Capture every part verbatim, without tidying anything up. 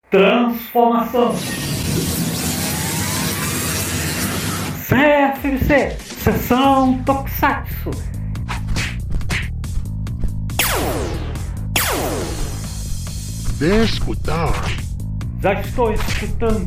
Transformação. C F M C, Sessão Tokusatsu. De escutar. Já estou escutando.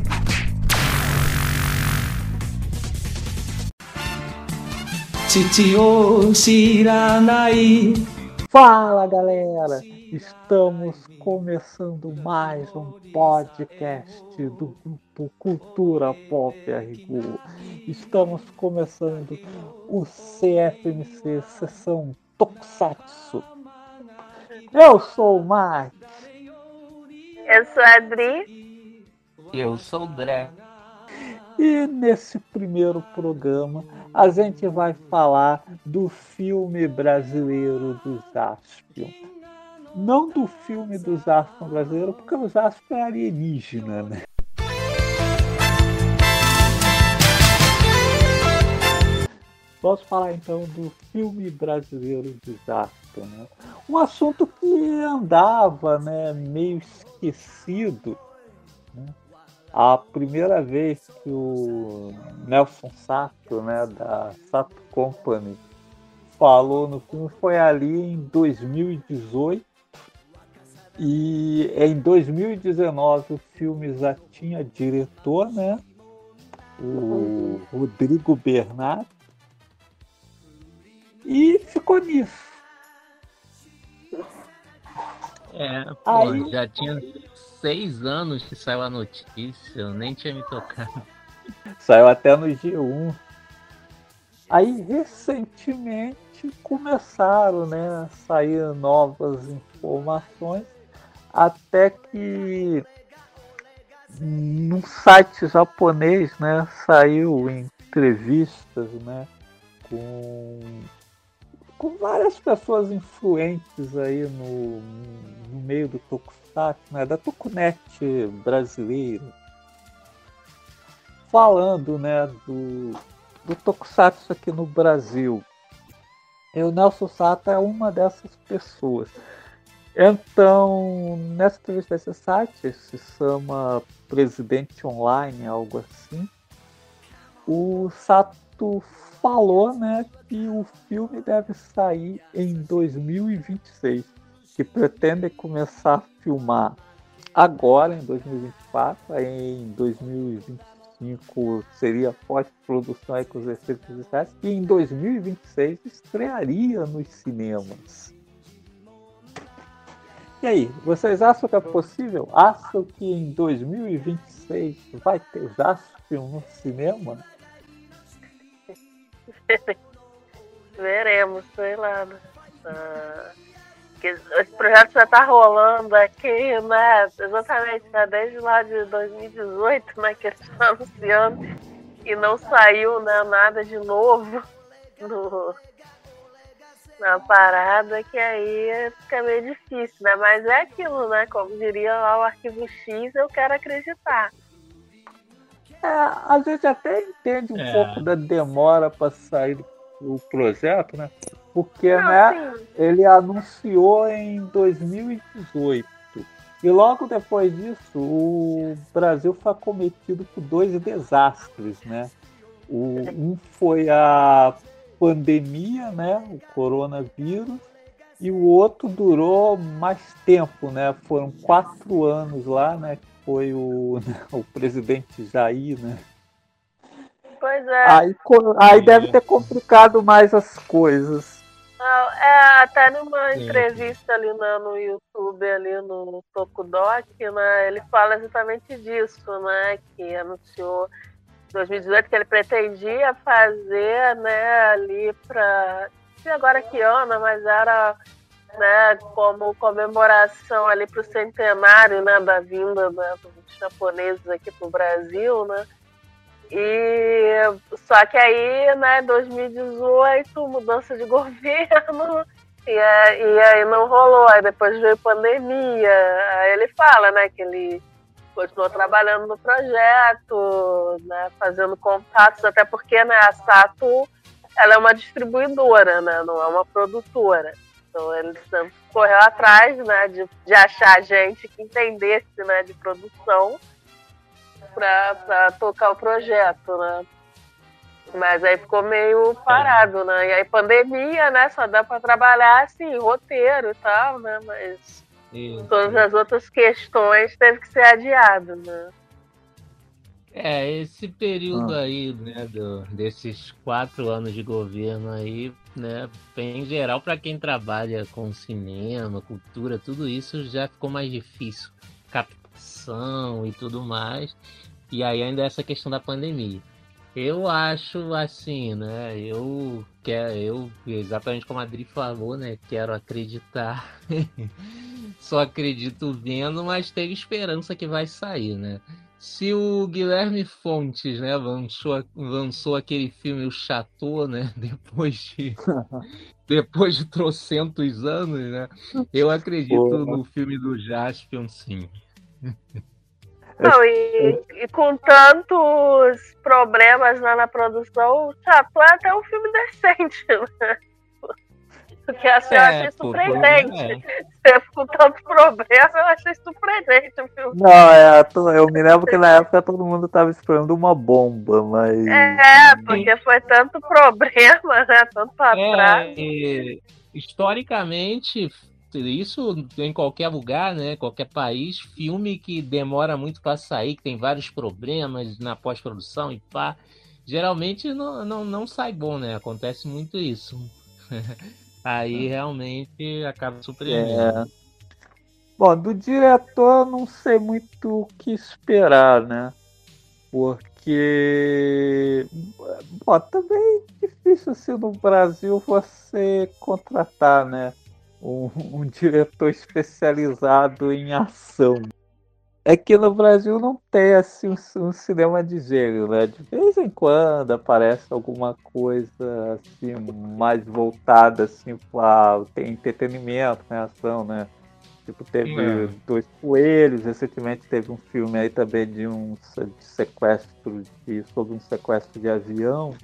Titio Shiranai. Fala galera, estamos começando mais um podcast do grupo Cultura Pop R G U. Estamos começando o C F M C Sessão Tokusatsu. Eu sou o Mike. Eu sou a Adri. Eu sou o Dré. E nesse primeiro programa a gente vai falar do filme brasileiro do Jaspion. Não do filme do Jaspion brasileiro, porque o Jaspion é alienígena, né? Vamos falar então do filme brasileiro do Jaspion, né? Um assunto que andava, né, meio esquecido, né? A primeira vez que o Nelson Sato, né, da Sato Company, falou no filme foi ali em dois mil e dezoito. E em dois mil e dezenove o filme já tinha diretor, né? O Rodrigo Bernardo. E ficou nisso. É, pô, Aí... já tinha seis anos que saiu a notícia, eu nem tinha me tocado. Saiu até no G um. Aí, recentemente, começaram, né, a sair novas informações, até que num site japonês, né, saiu entrevistas, né, com, com várias pessoas influentes aí no, no meio do Tokusatsu, né, da Tokunet brasileira, falando, né, do, do Tokusatsu aqui no Brasil. E o Nelson Sato é uma dessas pessoas. Então, nessa entrevista desse site, se chama Presidente Online, algo assim, o Sato falou, né, que o filme deve sair em dois mil e vinte e seis, que pretende começar a filmar agora, em dois mil e vinte e quatro, aí em dois mil e vinte e cinco seria pós-produção aí com os efeitos especiais, e em dois mil e vinte e seis estrearia nos cinemas. E aí, vocês acham que é possível? Acham que em dois mil e vinte e seis vai ter Jaspion no cinema? Veremos, sei lá. Uh, esse projeto já tá rolando aqui, né? Exatamente, né? Desde lá de dois mil e dezoito, né? Que eles estão anunciando e não saiu, né, nada de novo no, na parada, que aí fica meio difícil, né? Mas é aquilo, né? Como diria lá o Arquivo X, eu quero acreditar. É, a gente até entende um é. pouco da demora para sair do projeto, né? Porque, não, né, ele anunciou em dois mil e dezoito. E logo depois disso, o Brasil foi acometido por dois desastres, né? O, um foi a pandemia, né? O coronavírus. E o outro durou mais tempo, né? Foram quatro anos lá, né? Foi o, né, o presidente Jair, né? Pois é. Aí, aí deve ter complicado mais as coisas. Não, é, até numa entrevista ali no, no YouTube, ali no Tokudok, né? Ele fala exatamente disso, né? Que anunciou em dois mil e dezoito que ele pretendia fazer, né, ali para... Não sei agora que ano, mas era... Né, como comemoração ali para o centenário, né, da vinda, né, dos japoneses aqui para o Brasil, né, e só que aí, né, dois mil e dezoito, mudança de governo, e, e aí não rolou, aí depois veio pandemia, aí ele fala, né, que ele continuou trabalhando no projeto, né, fazendo contatos, até porque, né, a Sato, ela é uma distribuidora, né, não é uma produtora. Então ele sempre correu atrás, né, de, de achar gente que entendesse, né, de produção para tocar o projeto, né? Mas aí ficou meio parado, né? E aí pandemia, né? Só dá para trabalhar assim, roteiro e tal, né? Mas Isso. todas as outras questões teve que ser adiado, né? É, esse período Ah. aí, né, do, desses quatro anos de governo aí, né, em geral, para quem trabalha com cinema, cultura, tudo isso já ficou mais difícil. Captação e tudo mais. E aí ainda essa questão da pandemia. Eu acho assim, né, eu quero, eu, exatamente como a Adri falou, né, quero acreditar. Só acredito vendo, mas tenho esperança que vai sair, né? Se o Guilherme Fontes, né, lançou, lançou aquele filme O Chateau, né, depois de, depois de trocentos anos, né, eu acredito Pô. no filme do Jaspion, sim. Não, e, e com tantos problemas lá na produção, o Chateau é até um filme decente, né? Porque assim, eu achei pô, surpreendente. é. Com tanto problema, eu achei surpreendente o filme. Não, é, tô- eu me lembro que na época todo mundo tava esperando uma bomba, mas. É, porque foi tanto problema, né? Tanto atraso. É, e, historicamente, isso em qualquer lugar, né? Qualquer país, filme que demora muito para sair, que tem vários problemas na pós-produção e pá, geralmente não, não, não sai bom, né? Acontece muito isso. Aí realmente acaba surpreendendo. É. Bom, do diretor eu não sei muito o que esperar, né? Porque. Bom, também é difícil assim no Brasil você contratar, né? Um, um diretor especializado em ação. É que no Brasil não tem assim um, um cinema de gênero, né? De vez em quando aparece alguma coisa assim mais voltada assim para entretenimento, né? Ação, né? Tipo, teve É. Dois Coelhos, recentemente teve um filme aí também de um de sequestro, de, sobre um sequestro de avião.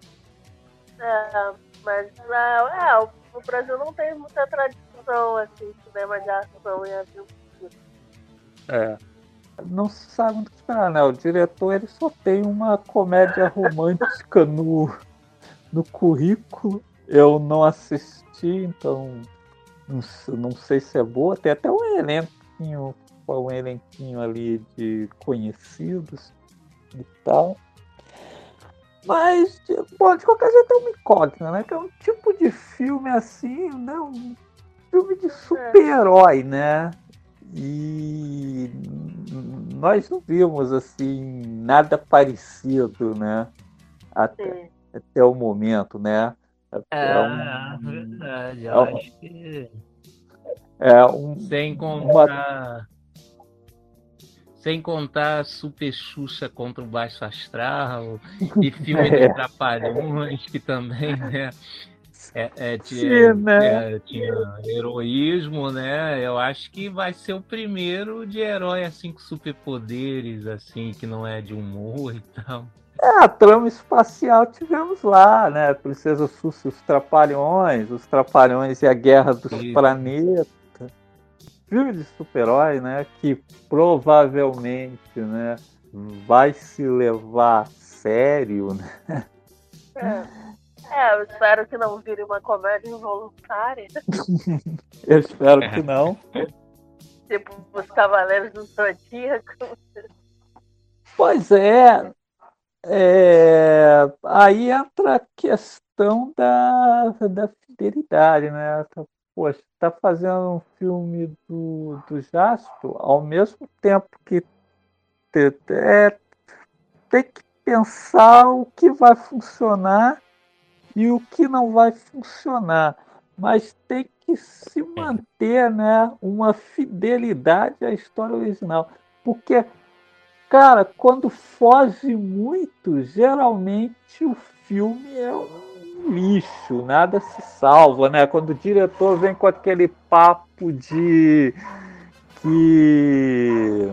É, mas é, o, o Brasil não tem muita tradição assim, de cinema de ação e aventura. É. Não se sabe muito o que esperar, né? O diretor ele só tem uma comédia romântica no, no currículo. Eu não assisti, então não, não sei se é boa. Tem até um elenquinho, um elenquinho ali de conhecidos e tal. Mas, bom, de qualquer jeito é uma incógnita, né? Que é um tipo de filme assim, né? Um filme de super-herói, né? E nós não vimos assim nada parecido, né? Até, até o momento, né? É, É um, verdade. Eu é um, acho que é um sem uma, contar. Sem contar Super Xuxa contra o Baixo Astral e filme dos é, Trapalhões, que também, né? É, é, sim, tinha, né? é, tinha heroísmo, né? Eu acho que vai ser o primeiro de herói assim com superpoderes, assim, que não é de humor e tal. É, a trama espacial tivemos lá, né? Princesa Xuxa, os Trapalhões, os Trapalhões e a Guerra dos Isso. Planetas. Filme de super-herói, né? Que provavelmente, né? Vai se levar a sério, né? É. É, eu espero que não vire uma comédia involuntária. Eu espero que não. Tipo os Cavaleiros do Zodíaco. Pois é, é, aí entra a questão da, da fidelidade, né? Tá, poxa, tá fazendo um filme do, do Jasper, ao mesmo tempo que te, é, tem que pensar o que vai funcionar e o que não vai funcionar, mas tem que se manter, né, uma fidelidade à história original, porque, cara, quando foge muito, geralmente o filme é um lixo, nada se salva, né? Quando o diretor vem com aquele papo de que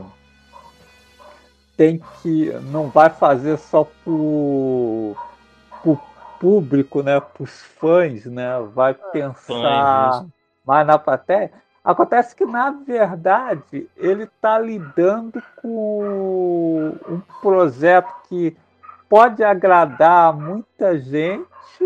tem que não vai fazer só por, por público, né, para os fãs, né, vai pensar, mais na plateia. Acontece que, na verdade, ele está lidando com um projeto que pode agradar muita gente,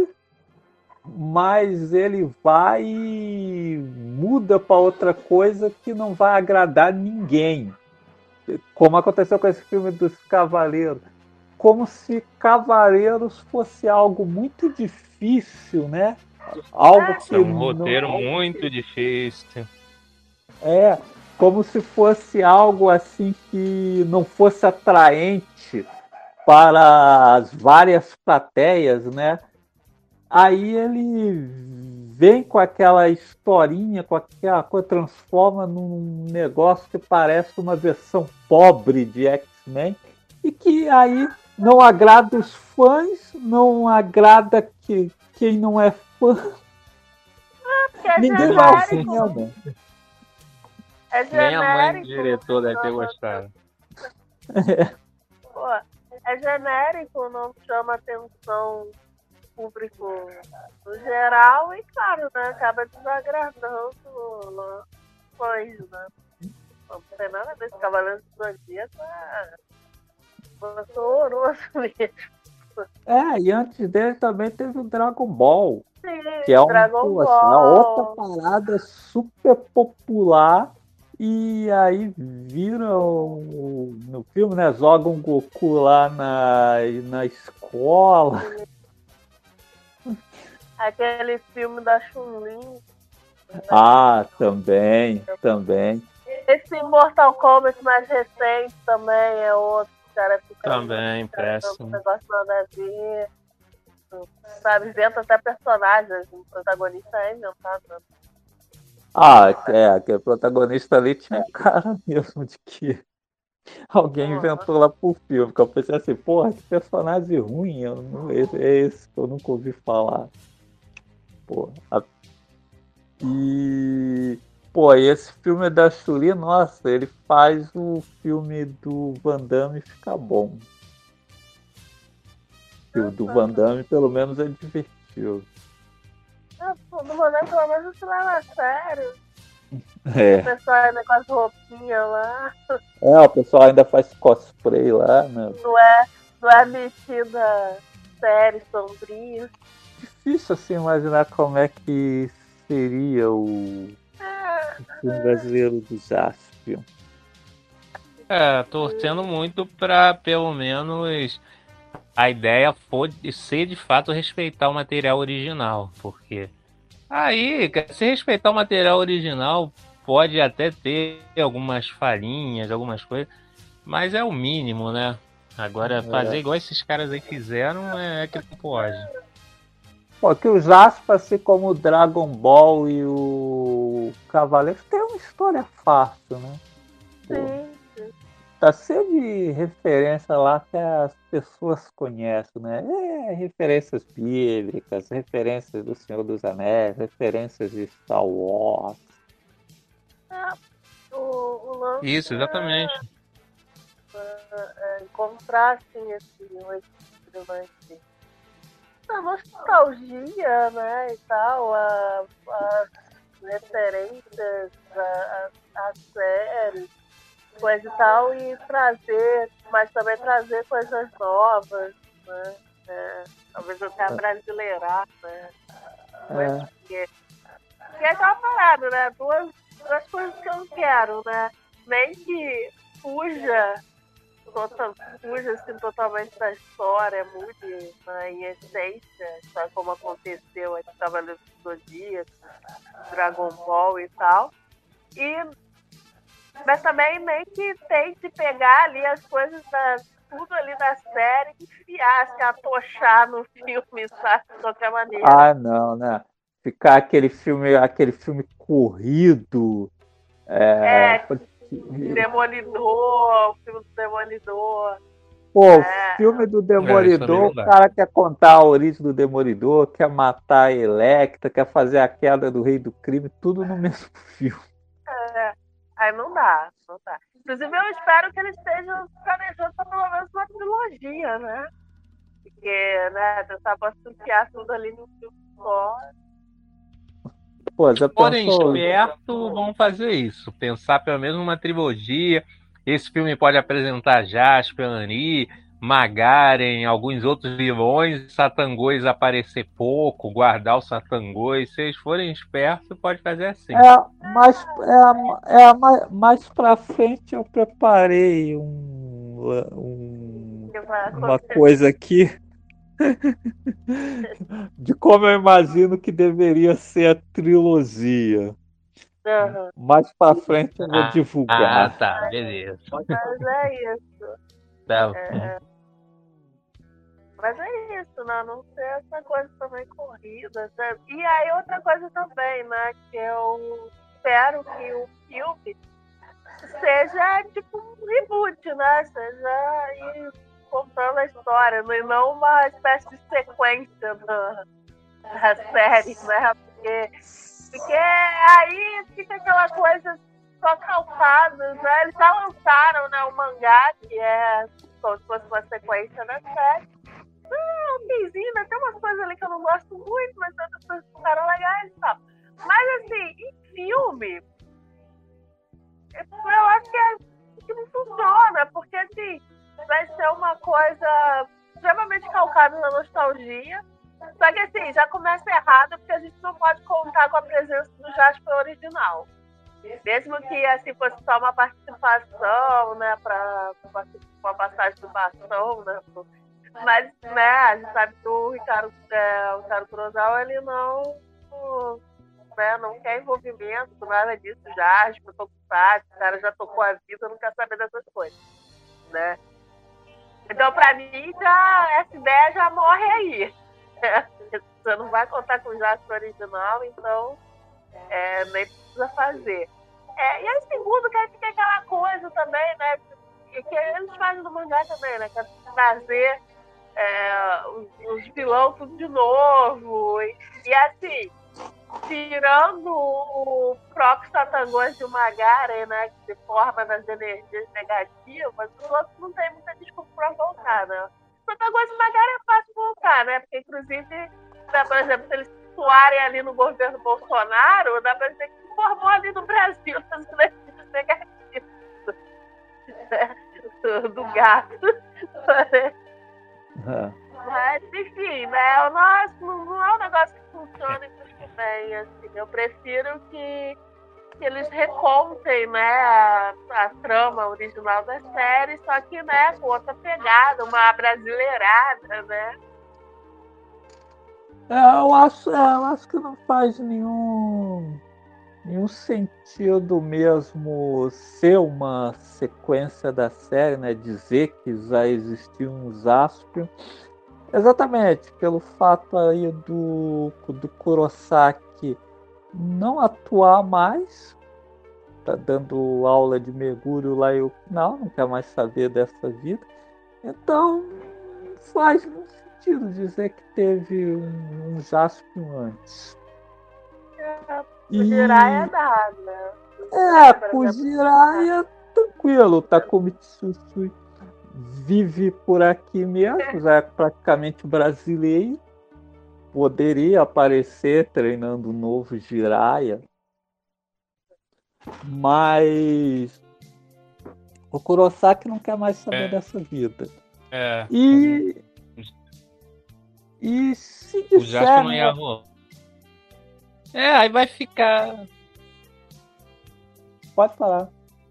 mas ele vai e muda para outra coisa que não vai agradar ninguém. Como aconteceu com esse filme dos Cavaleiros. Como se Cavaleiros fosse algo muito difícil, né? Algo que É um roteiro não... muito difícil. É, como se fosse algo assim que não fosse atraente para as várias plateias, né? Aí ele vem com aquela historinha, com aquela coisa, transforma num negócio que parece uma versão pobre de X-Men e que aí não agrada os fãs, não agrada que, quem não é fã. É Ninguém vai ao genérico. cinema. É Nem a mãe do genérico. diretor deve ter gostado. Pô, é genérico, não chama atenção público no geral e, claro, né, acaba desagradando os fãs, né? Não tem nada a ver com Cavaleiros do Zodíaco, é horroroso mesmo. É, e antes dele também teve o Dragon Ball, Sim, que é um, Dragon pô, assim, uma Ball. outra parada super popular. E aí viram no filme, né? Jogam Goku lá na, na escola. Aquele filme da Chun-Li. Ah, também, também. Esse Mortal Kombat mais recente também é outro. Cara, fica Também, péssimo. um negócio nada a ver. Sabe, inventa até personagens. O protagonista é inventado. Ah, é, aquele protagonista ali tinha cara mesmo de que alguém inventou lá pro filme. Porque eu pensei assim, porra, que personagem ruim, eu não, esse, é esse que eu nunca ouvi falar. Porra. A... E, pô, esse filme da Chun-Li, nossa, ele faz o filme do Van Damme ficar bom. O do Van Damme, pelo menos, é divertido. Não vou nem pelo menos se leva a sério. É. O pessoal ainda com as roupinhas lá. É, o pessoal ainda faz cosplay lá, né? Não é, não é metida sério, sombrio. Difícil assim imaginar como é que seria o, o filme brasileiro do Jaspion. É, torcendo muito pra pelo menos a ideia for ser de fato respeitar o material original, porque aí, se respeitar o material original, pode até ter algumas falhinhas, algumas coisas, mas é o mínimo, né? Agora, fazer igual esses caras aí fizeram é que não pode. Pô, que o Jasper, assim como o Dragon Ball e o Cavaleiro, tem uma história fácil, né? Pô, Sim. tá cheio de referência lá que as pessoas conhecem, né? É, referências bíblicas, referências do Senhor dos Anéis, referências de Star Wars. É, o, o lance Isso, exatamente. É, é, é encontrar assim, esse equilíbrio, né? Assim. A nostalgia, né? E tal, a, as referências, a, a, a séries, coisa e tal, e trazer, mas também trazer coisas novas, né? É, talvez até brasileirar, né? É. Que, que é aquela parada, né? Duas, duas coisas que eu não quero, né? Nem que fuja, total, fuja assim, totalmente da história, mude, né, em essência, sabe, como aconteceu aí com Cavaleiros do Zodíaco, Dragon Ball e tal. E mas também nem que tente pegar ali as coisas da, tudo ali da série e enfiar, se atochar no filme, sabe? De qualquer maneira. Ah, não, né? Ficar aquele filme, aquele filme corrido. É, É, Demolidor, o filme do Demolidor. Pô, É. o filme do É, Demolidor, isso é o cara quer contar a origem do Demolidor, quer matar a Electra, quer fazer a queda do Rei do Crime, tudo no mesmo filme. É. Aí não dá, não dá. Inclusive eu espero que eles estejam planejando pra pelo menos uma trilogia, né? Porque, né, tentar associar tudo ali no filme só. Pô, já Se forem pensou? espertos, vão fazer isso. Pensar pelo menos numa trilogia. Esse filme pode apresentar Jasper, Ani, Magaren, alguns outros vilões, Satangôs aparecer pouco, guardar o Satangôs. Se eles forem espertos, pode fazer assim. É, mais, é, é, mais, mais pra frente eu preparei um, um- Que vai uma acontecer. coisa aqui de como eu imagino que deveria ser a trilogia. Aham. Mais pra frente eu vou Ah, ah, divulgar. tá, beleza. Mas é isso. Tá. É, mas é isso, né? Não ser essa coisa também corrida, sabe? E aí outra coisa também, né? Que eu espero que o filme seja tipo um reboot, né? Seja aí contando a história, né? E não uma espécie de sequência da, da série, né? Porque, porque aí fica aquela coisa só calçada, né? Eles já lançaram, né, o mangá, que é como se fosse uma sequência da série. Ah, okzinho, né? Tem umas coisas ali que eu não gosto muito, mas outras coisas ficaram legais e tal. Mas assim, em filme, eu acho que, é, que não funciona, porque assim, vai ser uma coisa extremamente calcada na nostalgia. Só que assim, já começa errado porque a gente não pode contar com a presença do Jasper original. Mesmo que assim fosse só uma participação, né, para uma passagem do bastão, né? Mas, né, a gente sabe que o Ricardo, é, o Ricardo Kurosawa, ele não, né, não quer envolvimento, nada disso, já, eu tô com saco, o cara já tocou a vida, não quer saber dessas coisas, né? Então, pra mim, já, essa ideia já morre aí. Você não vai contar com o Jasper original, então é, nem precisa fazer. É, e aí, segundo, que fica aquela coisa também, né, que, que eles fazem no mangá também, né, que é trazer é, os, os vilões tudo de novo. E, e assim, tirando o próprio Satangôs de Magaren, né, que se forma nas energias negativas, os outros não tem muita desculpa pra voltar, né? Satangôs de Magaren é fácil voltar, né? Porque, inclusive, né, por exemplo, se eles situarem ali no governo Bolsonaro, dá pra dizer que se formou ali no Brasil nas energias negativas, né? do, do gato. Mas, enfim, né? Eu não, acho, não é um negócio que funcione muito bem, assim. Eu prefiro que, que eles recontem, né, a, a trama original da série, só que, né, com outra pegada, uma brasileirada, né? É, eu acho, é, eu acho que não faz nenhum, nenhum sentido mesmo ser uma sequência da série, né? Dizer que já existia um Jaspion. Exatamente, pelo fato aí do, do Kurosaki não atuar mais, tá dando aula de mergulho lá e o final, não quer mais saber dessa vida. Então, faz muito sentido dizer que teve um, um Jaspion antes. É, o E- Jiraiya dá, né? É, Por o exemplo, Jiraiya, tranquilo, tá como Tsusui vive por aqui mesmo, já é praticamente brasileiro. Poderia aparecer treinando um novo Jiraiya, mas o Kurosaki não quer mais saber É. dessa vida. É. E, e se O Jasper disser, não né, ia rolar. É, aí vai ficar. pode falar.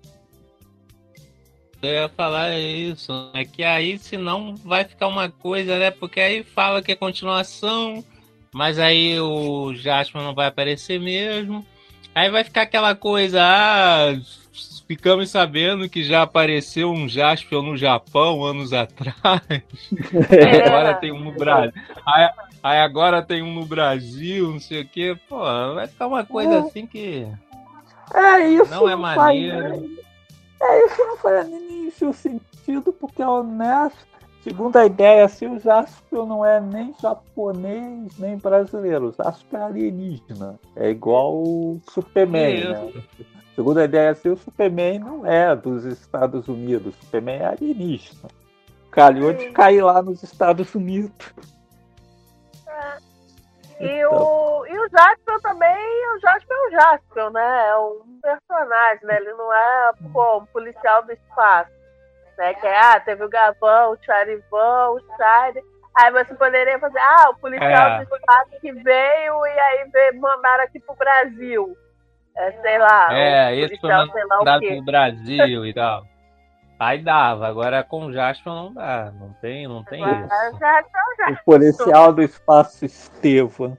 Eu ia falar isso. É que aí, senão, vai ficar uma coisa, né? Porque aí fala que é continuação, mas aí o Jasper não vai aparecer mesmo. Aí vai ficar aquela coisa, ah, ficamos sabendo que já apareceu um Jasper no Japão anos atrás. É. Agora tem um no Brasil. Aí, aí agora tem um no Brasil, não sei o quê. Pô, vai ficar uma coisa assim que É isso, não é faz maneiro. É isso, não faz nem seu sentido, porque é honesto. Segundo a ideia, assim, o Jaspion não é nem japonês, nem brasileiro. O Jaspion é alienígena. É igual o Superman, né? Segundo a ideia, assim, o Superman não é dos Estados Unidos. O Superman é alienígena. Calhou de cair lá nos Estados Unidos. E, Então. o, e o Jaspion também, o Jaspion é o Jaspion, né? É um personagem, né? Ele não é pô, um policial do espaço. Né? Que é, ah, teve o Gavão, o Charivan, o Shire. Aí você poderia fazer, ah, o policial É. do espaço que veio e aí veio, mandaram aqui pro Brasil. É, sei lá, É, o esse foi policial, sei lá o mandado quê. pro Brasil e tal. Aí dava, agora com o Jasper não dá, não tem, não tem Agora, isso. já são já. O policial do espaço Estevam.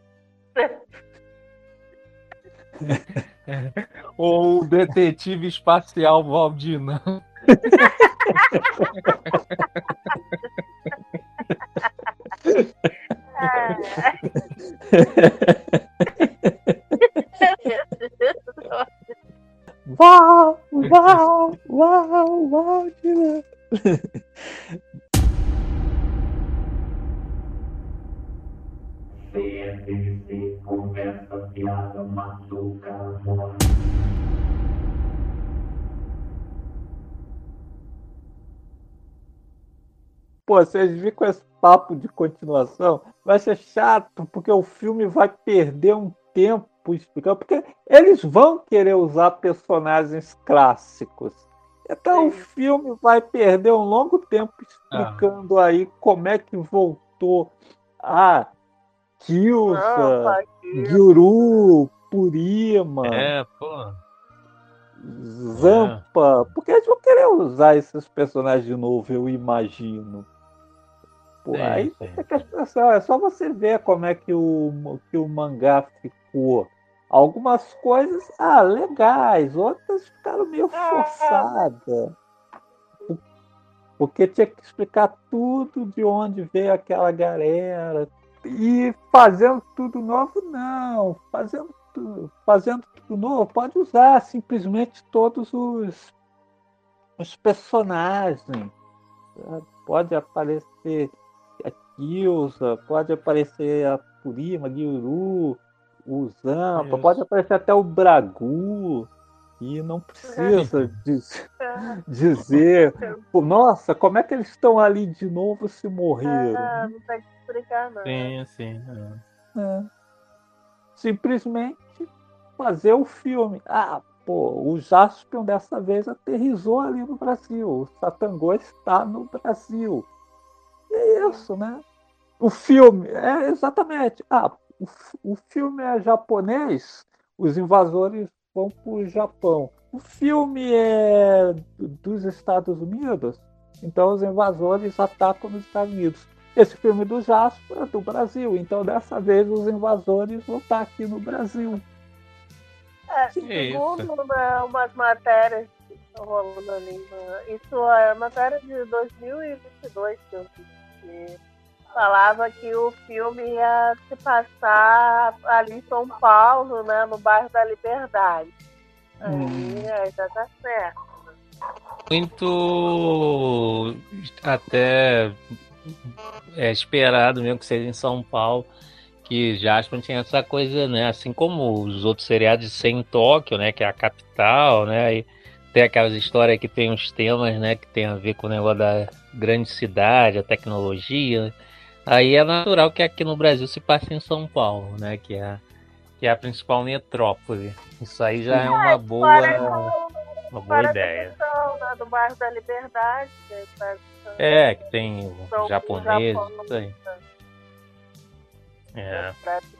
Ou o detetive espacial Valdinã. Uau, uau, uau, uau, tira. C F C conversa piada maluca. Pô, vocês viram com esse papo de continuação? Vai ser chato, porque o filme vai perder um tempo explicando, porque eles vão querer usar personagens clássicos. Então o filme vai perder um longo tempo explicando ah. aí como é que voltou a Kyusa, Gyuru, Purima, é, pô. Zampa, é. Porque eles vão querer usar esses personagens de novo, eu imagino. Pô, sim, aí sim. Tem que expressão, é só você ver como é que o, que o mangá ficou. Algumas coisas, ah, legais, outras ficaram meio forçadas. Porque tinha que explicar tudo de onde veio aquela galera. E fazendo tudo novo, não. Fazendo tudo, fazendo tudo novo, pode usar simplesmente todos os, os personagens. Pode aparecer a Kyusa, pode aparecer a Purima, Gyuru, o Zampa, isso. Pode aparecer até o Bragu. E não precisa diz, dizer, nossa, como é que eles estão ali de novo se morreram? Ah, não tem que explicar, não. Sim, sim. É. É. Simplesmente fazer o filme. Ah, pô, o Jaspion dessa vez aterrissou ali no Brasil. O Satangô está no Brasil. E é isso, né? O filme, é exatamente. Ah, o, o filme é japonês, os invasores vão para o Japão. O filme é dos Estados Unidos, então os invasores atacam nos Estados Unidos. Esse filme do Jasper é do Brasil, então dessa vez os invasores vão estar aqui no Brasil. É, segundo né, umas matérias que estão rolando ali, né? Isso é matéria de dois mil e vinte e dois que eu vi, que falava que o filme ia se passar ali em São Paulo, né, no bairro da Liberdade. Aí hum. é, já tá certo. Muito até é, esperado mesmo que seja em São Paulo, que Jasper tinha essa coisa, né, assim como os outros seriados de ser em Tóquio, né, que é a capital, né, e tem aquelas histórias que tem uns temas, né, que tem a ver com o negócio da grande cidade, a tecnologia, né? Aí é natural que aqui no Brasil se passe em São Paulo, né? Que é, que é a principal metrópole. Isso aí já é uma boa, uma boa ideia. Questão, né, do bairro da Liberdade. Que tá, é, que tem o japonês, isso aí. É.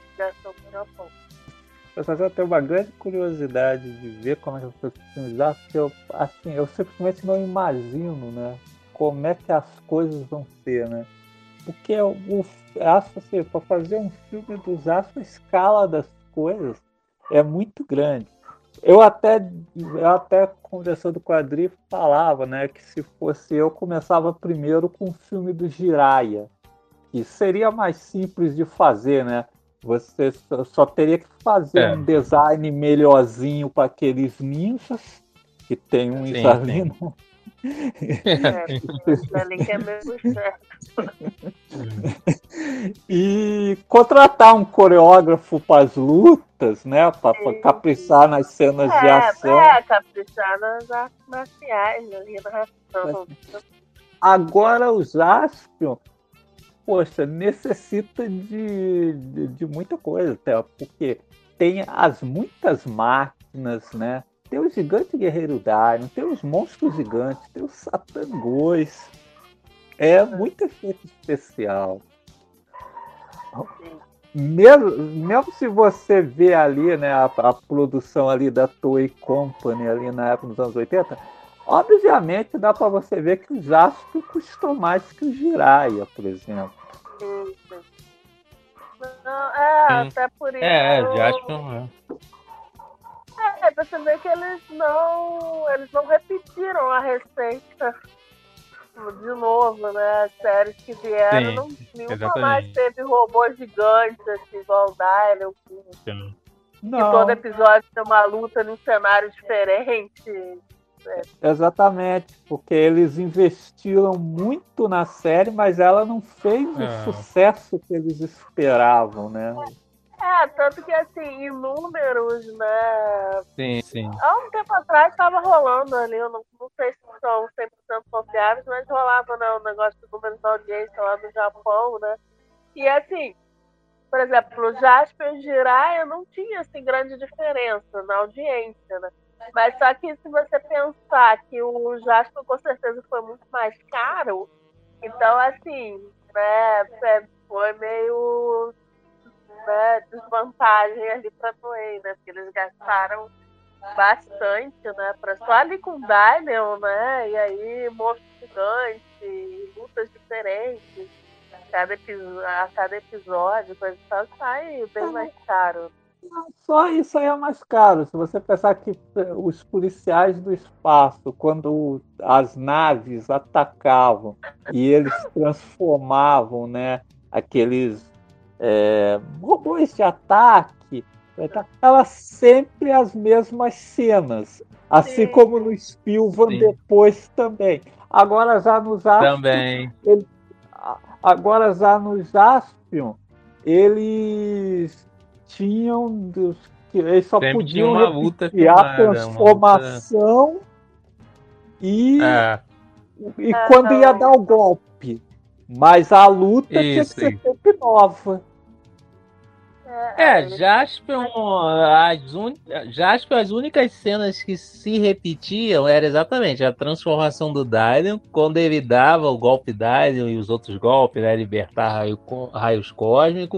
Eu só tenho uma grande curiosidade de ver como é que as pessoas dão, porque eu, assim, eu simplesmente não imagino, né? Como é que as coisas vão ser, né? Porque o, acho assim, para fazer um filme dos astros, a escala das coisas é muito grande. Eu até, eu até conversando com a Adri, falava, né, que se fosse eu, começava primeiro com o filme do Jiraiya, que seria mais simples de fazer, né? Você só, só teria que fazer é. um design melhorzinho para aqueles ninjas, que tem uns sim, ali, sim. Né? É, que é mesmo certo. E contratar um coreógrafo para as lutas, né? Para caprichar nas cenas é, de ação. É, caprichar nas artes marciais, ali na ação. Agora o Jaspion, poxa, necessita de, de, de muita coisa, até, porque tem as muitas máquinas, né? Tem o gigante guerreiro Darion, tem os monstros gigantes, tem os satangôs. É muito efeito especial. Mesmo, mesmo se você vê ali, né, a, a produção ali da Toei Company ali na época dos anos oitenta, obviamente dá para você ver que o Jaspion custou mais que o Jiraiya, por exemplo. Não, é, Sim. até por isso. É, Jaspion. É, pra você ver que eles não. Eles não repetiram a receita de novo, né? As séries que vieram, Sim, não, nunca exatamente. mais teve robô gigante, assim, igual o Dylan, que Sim. Não, todo episódio tem uma luta num cenário diferente. exatamente, porque eles investiram muito na série, mas ela não fez É. o sucesso que eles esperavam, né? É, tanto que assim, em números, né? Sim, sim. Há um tempo atrás estava rolando ali, eu não, não sei se são cem por cento confiáveis, mas rolava, né, o negócio de números da audiência lá do Japão, né? E assim, por exemplo, o Jaspion e o Jiraiya não tinha assim, grande diferença na audiência, né? Mas só que se você pensar que o Jaspion com certeza foi muito mais caro, então assim, né, foi meio, né, desvantagem ali pra Toei, né? Porque eles gastaram bastante, né? Pra só ali com Dylion, né? E aí monstro gigante, lutas diferentes, cada episódio, a cada episódio, coisa e tal, sai bem mais caro. Só isso aí é mais caro. Se você pensar que os policiais do espaço, quando as naves atacavam e eles transformavam, né, aqueles é, robôs de ataque, elas sempre as mesmas cenas. Assim Sim. como no Spielvan Sim. depois também. Agora já no Jaspion, Também. agora já no Jaspion, eles tinham dos, que eles só Sempre tinha podiam uma luta repetir a filmada, uma transformação e, É, e Ah, quando ia não. dar o golpe. Mas a luta tinha que Isso, ser isso. sempre nova. É, eles- Jaspion, as, un... Jaspion, as únicas cenas que se repetiam era exatamente a transformação do Dylion, quando ele dava o golpe Dylion e os outros golpes, né, libertar raio... raios cósmicos.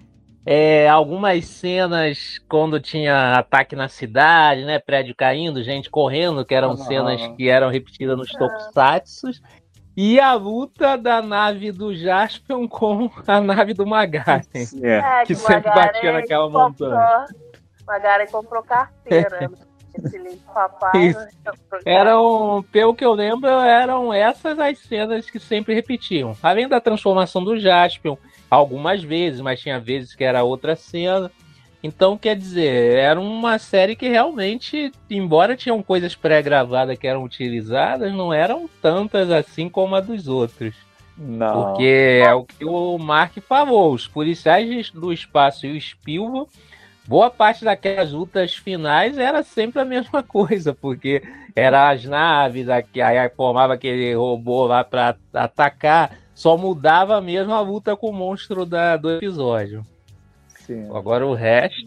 É, algumas cenas quando tinha ataque na cidade, né, prédio caindo, gente correndo, que eram Ah, cenas ah. que eram repetidas nos tokusatsu. E a luta da nave do Jaspion com a nave do Magaren. É. É, Que o sempre Magaren batia naquela comprou- montanha. O Magaren comprou carteira. né? Esse link papai. Isso. né? Comprou Eram, pelo que eu lembro, eram essas as cenas que sempre repetiam. Além da transformação do Jaspion, algumas vezes, mas tinha vezes que era outra cena. Então, quer dizer, era uma série que realmente, embora tinham coisas pré-gravadas que eram utilizadas, não eram tantas assim como a dos outros. Não. Porque é o que o Mark falou, os policiais do espaço e o Spielberg, boa parte daquelas lutas finais era sempre a mesma coisa, porque eram as naves, aqui, aí formava aquele robô lá para atacar, só mudava mesmo a luta com o monstro da, do episódio. Sim. Agora o resto...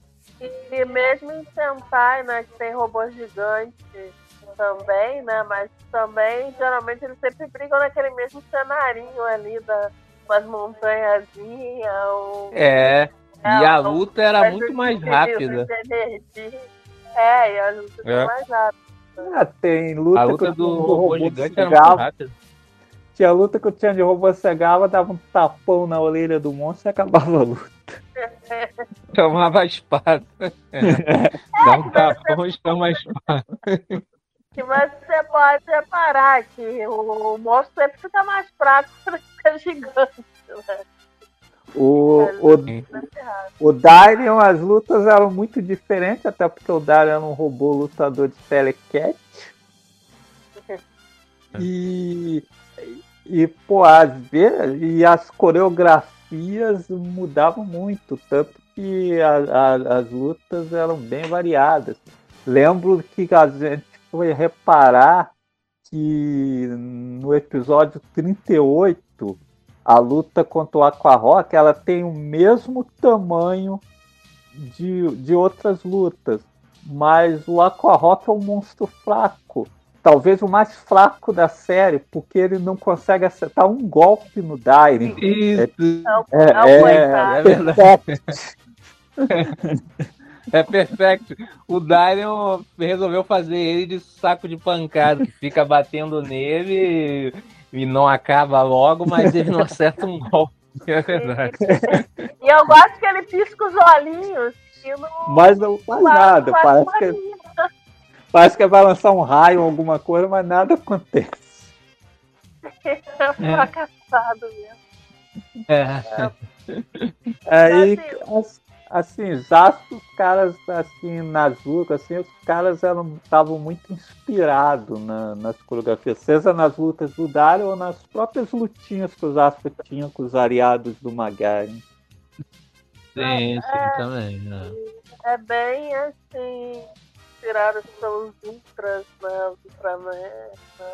E mesmo em Sentai, né, que tem robôs gigantes também, né, mas também, geralmente, eles sempre brigam naquele mesmo cenarinho ali, da, com as montanhazinhas. O... É, e a o- luta era mas muito o mais de- rápida. de energia. É, e a luta É. é. mais rápida. Ah, tem luta, A que luta o do Tchan de robô gigante era muito cegava. rápida. Tinha luta que o Tchan de robô cegava, dava um tapão na orelha do monstro e acabava a luta. Chamava a espada. É. Dá um tapão e chama a espada. Que mas você pode reparar que o monstro sempre fica mais fraco quando fica gigante, né? O, É, o, sempre errado. o Darion, as lutas eram muito diferentes, até porque o Darion era um robô lutador de telecat. E, e, pô, às vezes, e as coreografias mudavam muito, tanto que a, a, as lutas eram bem variadas. Lembro que a gente foi reparar que no episódio trinta e oito a luta contra o Aquarock, ela tem o mesmo tamanho de, de outras lutas, mas o Aquarock é um monstro fraco, talvez o mais fraco da série, porque ele não consegue acertar um golpe no Dairen. Isso. É, é, É, é, é verdade. É perfeito. O Darion resolveu fazer ele de saco de pancada, que fica batendo nele e, e não acaba logo, mas ele não acerta um golpe. É verdade. E eu gosto que ele pisca os olhinhos. E não... Mas não faz nada, parece que, parece que vai lançar um raio ou alguma coisa, mas nada acontece. É fracassado mesmo. É. Aí, assim, já os caras, assim, nas lutas, assim, os caras estavam muito inspirados na, nas coreografias, seja nas lutas do Dario ou nas próprias lutinhas que os Aspas tinham com os aliados do Magari. Sim, sim, é, também. Né? É bem, assim, inspirados pelos Ultras, né, os Ultraman, né?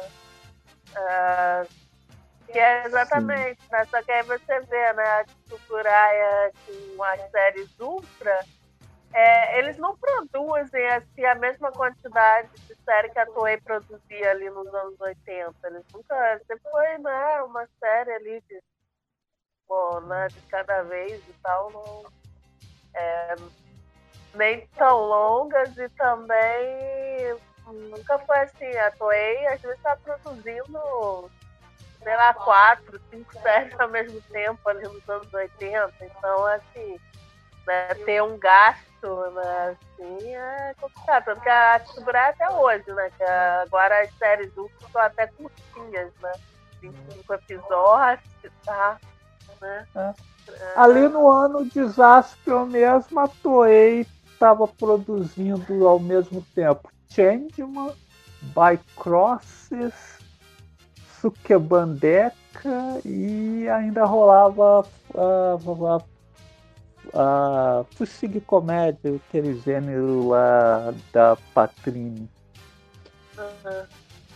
É, que é exatamente, né? Só que aí você vê, né, a Tsukuraya com as séries Ultra, é, eles não produzem assim, a mesma quantidade de série que a Toei produzia ali nos anos oitenta. Eles nunca. Sempre foi, né, uma série ali de, bom, né, de cada vez e tal, não, é, nem tão longas e também nunca foi assim. A Toei às vezes está produzindo, sei lá, quatro, cinco séries ao mesmo tempo ali nos anos oitenta. Então, assim, né, ter um gasto, né, assim, é complicado. Tanto que a Tsuburaya até hoje, né? Que agora as séries ultras são até curtinhas, né? vinte e cinco episódios, tá? Né? É. Ali no ano de Jaspion mesmo, a Toei estava produzindo ao mesmo tempo Changeman, Bycrosses, Sukebandeca e ainda rolava a, a, a Fushigi Comédia, aquele gênero lá da Patrine. Uhum.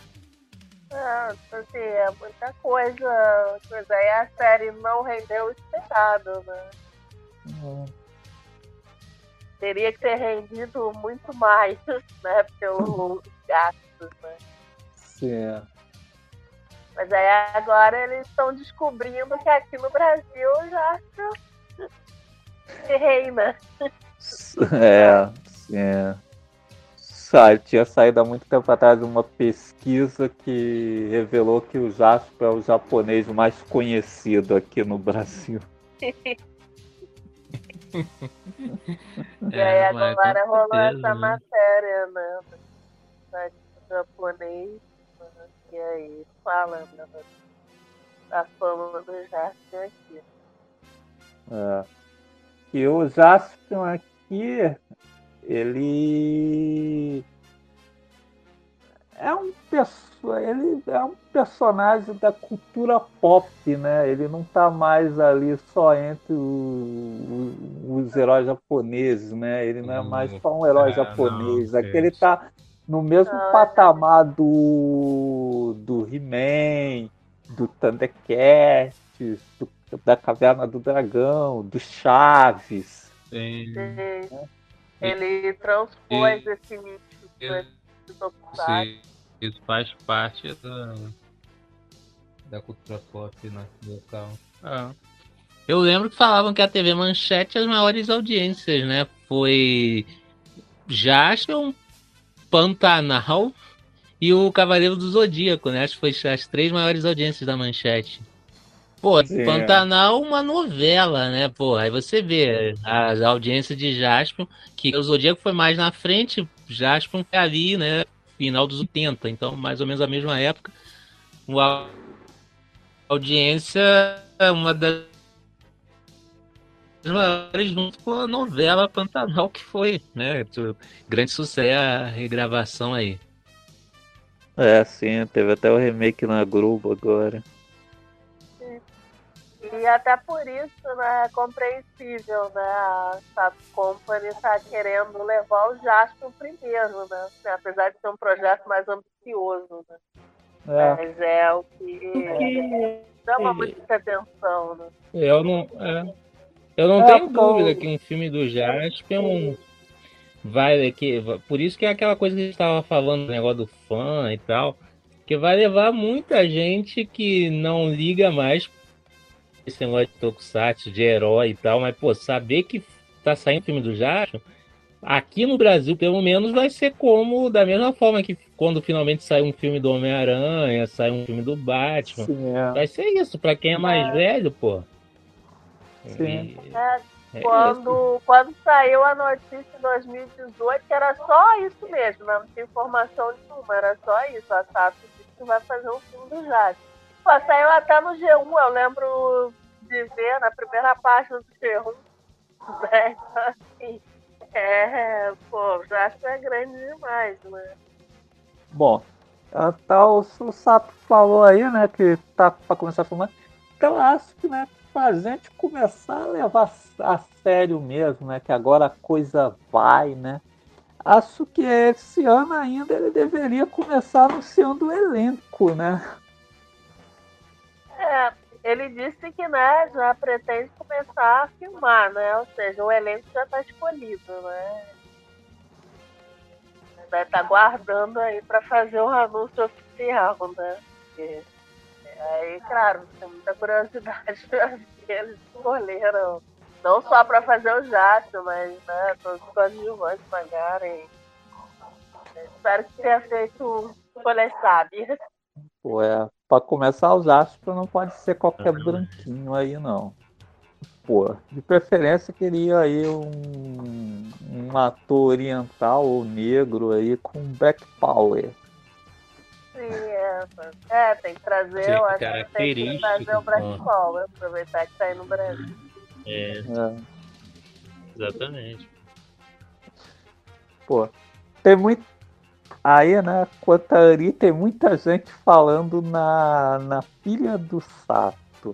É, assim, é muita coisa, coisa. Aí a série não rendeu o esperado, né? Uhum. Teria que ter rendido muito mais, né? Pelos gastos, né? Sim. Mas aí agora eles estão descobrindo que aqui no Brasil já se reina. É, é. Sabe, tinha saído há muito tempo atrás uma pesquisa que revelou que o Jasper é o japonês mais conhecido aqui no Brasil. E aí É, agora rolou certeza, essa né? matéria, né? Do site japonês. Né? E aí fala, né, da fama do Jasper aqui. É. E o Jasper aqui, ele é um perso... ele é um personagem da cultura pop, né? Ele não tá mais ali só entre o... os heróis japoneses, né? Ele não é mais só um herói É, japonês. não, Aqui ele isso. tá no mesmo Ah, patamar do do He-Man, do Thundercats, do... da Caverna do Dragão, do Chaves. Sim. sim. Ele transpôs E- esse nicho e- do tokusatsu. Isso, isso faz parte da, da cultura pop né, local. Ah. Eu lembro que falavam que a T V Manchete as maiores audiências, né? Foi Jaspion, Pantanal e o Cavaleiro do Zodíaco, né? Acho que foi as três maiores audiências da Manchete. Pô, Sim. Pantanal uma novela, né? Pô, aí você vê a audiência de Jaspion, que o Zodíaco foi mais na frente, Jaspion é ali, né? Final dos oitenta, então mais ou menos a mesma época. Uma audiência, uma das maiores junto com a novela Pantanal, que foi, né? Grande sucesso a regravação aí. É, sim, teve até o remake na Globo agora. E até por isso, né, é compreensível, né, a Sap Company tá querendo levar o Jasper primeiro, né, assim, apesar de ser um projeto mais ambicioso, né. É. Mas é o que chama muita atenção, né? Eu não, é, eu não É, tenho porque eu- dúvida que um filme do Jaspion vai que por isso que é aquela coisa que a gente estava falando, o negócio do fã e tal, que vai levar muita gente que não liga mais esse negócio de Tokusatsu, de herói e tal, mas pô, saber que tá saindo filme do Jaspion aqui no Brasil, pelo menos, vai ser como da mesma forma que quando finalmente sai um filme do Homem-Aranha, sai um filme do Batman. Sim, é. Vai ser isso, pra quem é mais É. velho, pô. Sim. E- É, é isso. quando, quando saiu a notícia em dois mil e dezoito, que era só isso mesmo, não tinha informação nenhuma, era só isso. A Sato disse que vai fazer um filme do Jaspion. Pô, saiu até no G um, eu lembro de ver na primeira página do G um. Né? Então, assim, é, pô, o Jaspion é grande demais, né? Bom, ah, tá, o, o Sato falou aí, né, que tá para começar a filmar. Então, eu acho que, né, pra gente começar a levar a sério mesmo, né, que agora a coisa vai, né, acho que esse ano ainda ele deveria começar anunciando o elenco, né. É, ele disse que, né, já pretende começar a filmar, né? Ou seja, o elenco já está escolhido, né? Vai estar guardando aí para fazer o anúncio oficial, né? Porque, aí, claro, tem muita curiosidade para ver que eles escolheram. Não só para fazer o Jaspion, mas, né, todos os coadjuvantes pagarem. Espero que tenha feito escolhas sábias. Pô, é, pra começar os astros não pode ser qualquer branquinho aí, não. Pô, de preferência queria aí um, um ator oriental ou negro aí com back power. Sim, é, é, tem que trazer, Sim, eu acho que tem que característico, trazer o Black pô. Power, aproveitar que tá aí no Brasil. É, É, exatamente. pô, tem muito. Aí, né, quanto a Ari, tem muita gente falando na, na filha do Sato.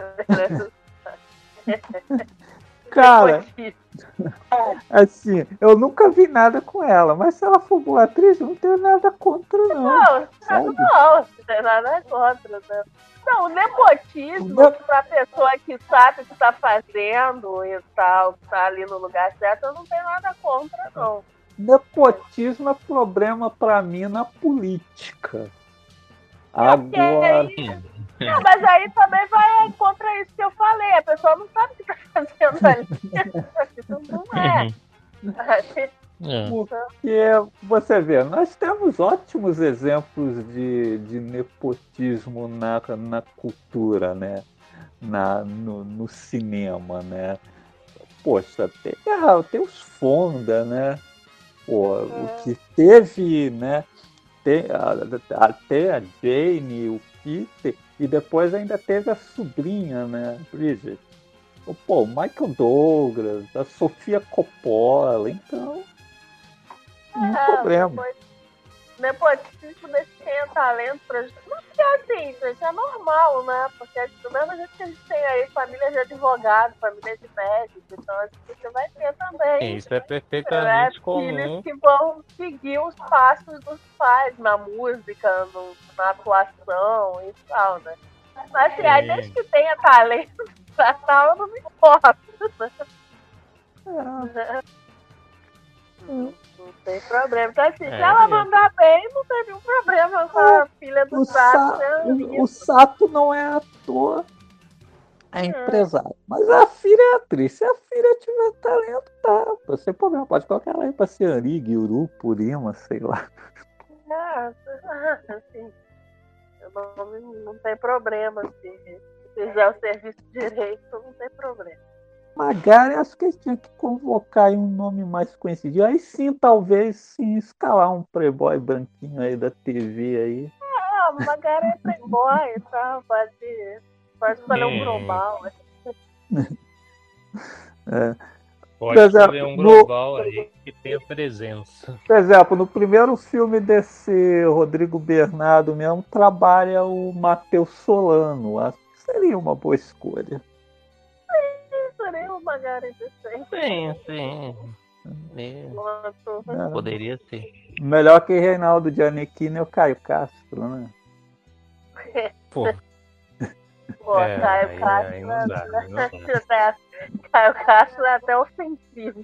Cara, assim, eu nunca vi nada com ela, mas se ela for boa atriz, eu não tenho nada contra, não. Não, sabe? não, não tem nada contra, né? Não, o nepotismo Não. pra pessoa que sabe o que tá fazendo e tal, que tá ali no lugar certo, eu não tenho nada contra, não. Nepotismo é problema pra mim na política. Agora, Não, mas aí também vai contra isso que eu falei. A pessoa não sabe o que tá fazendo ali. Isso não é. É. porque você vê, nós temos ótimos exemplos de, de nepotismo na, na cultura, né? Na, no, no cinema, né? Poxa, tem, ah, tem os Fonda, né? Pô, o que teve, né? Tem, a- até a Jane, o Peter, e depois ainda teve a sobrinha, né? Bridget. Pô, o Michael Douglas, a Sofia Coppola, então. Nenhum É, problema. depois, nepotismo desse tenha talento pra gente. Não, porque assim, gente, é normal, né? Porque do mesmo jeito que a gente tem aí família de advogado, família de médico, então assim, você vai ter também. Isso é né, perfeitamente comum. filhos que vão seguir os passos dos pais na música, no- na atuação e tal, né? Mas assim, aí Sim. desde que tenha talento pra tal, não me importa. É, Não tem problema. Então, assim, É, se ela é. mandar bem, não tem nenhum problema com a filha do o, Sato. Sa- né? o, o Sato não é ator, é empresário. Mas a filha é atriz. Se a filha tiver talento, tá. Não tem problema. Pode colocar ela aí pra ser Arig, Uru, Purima, sei lá. Ah, assim, eu não, não tem problema. Se, se fizer o serviço direito, não tem problema. Magari, acho que eles tinham que convocar aí um nome mais conhecido. Aí sim, talvez, sim, escalar um playboy branquinho aí da T V aí. Ah, uma Magari é playboy e tal, pode, pode escolher um Sim. global. Pode Por exemplo, escolher um no- global aí que tenha presença. Por exemplo, no primeiro filme desse Rodrigo Bernardo mesmo, trabalha o Matheus Solano. Acho que seria uma boa escolha. Seria uma Magari decente. Sim, sim. É, Pronto. É. poderia ser. Melhor que Reinaldo Giannichini é o Caio Castro, né? Pô, Pô, É, Caio aí- Castro aí não dá, aí não dá. é- Caio Castro é até ofensivo.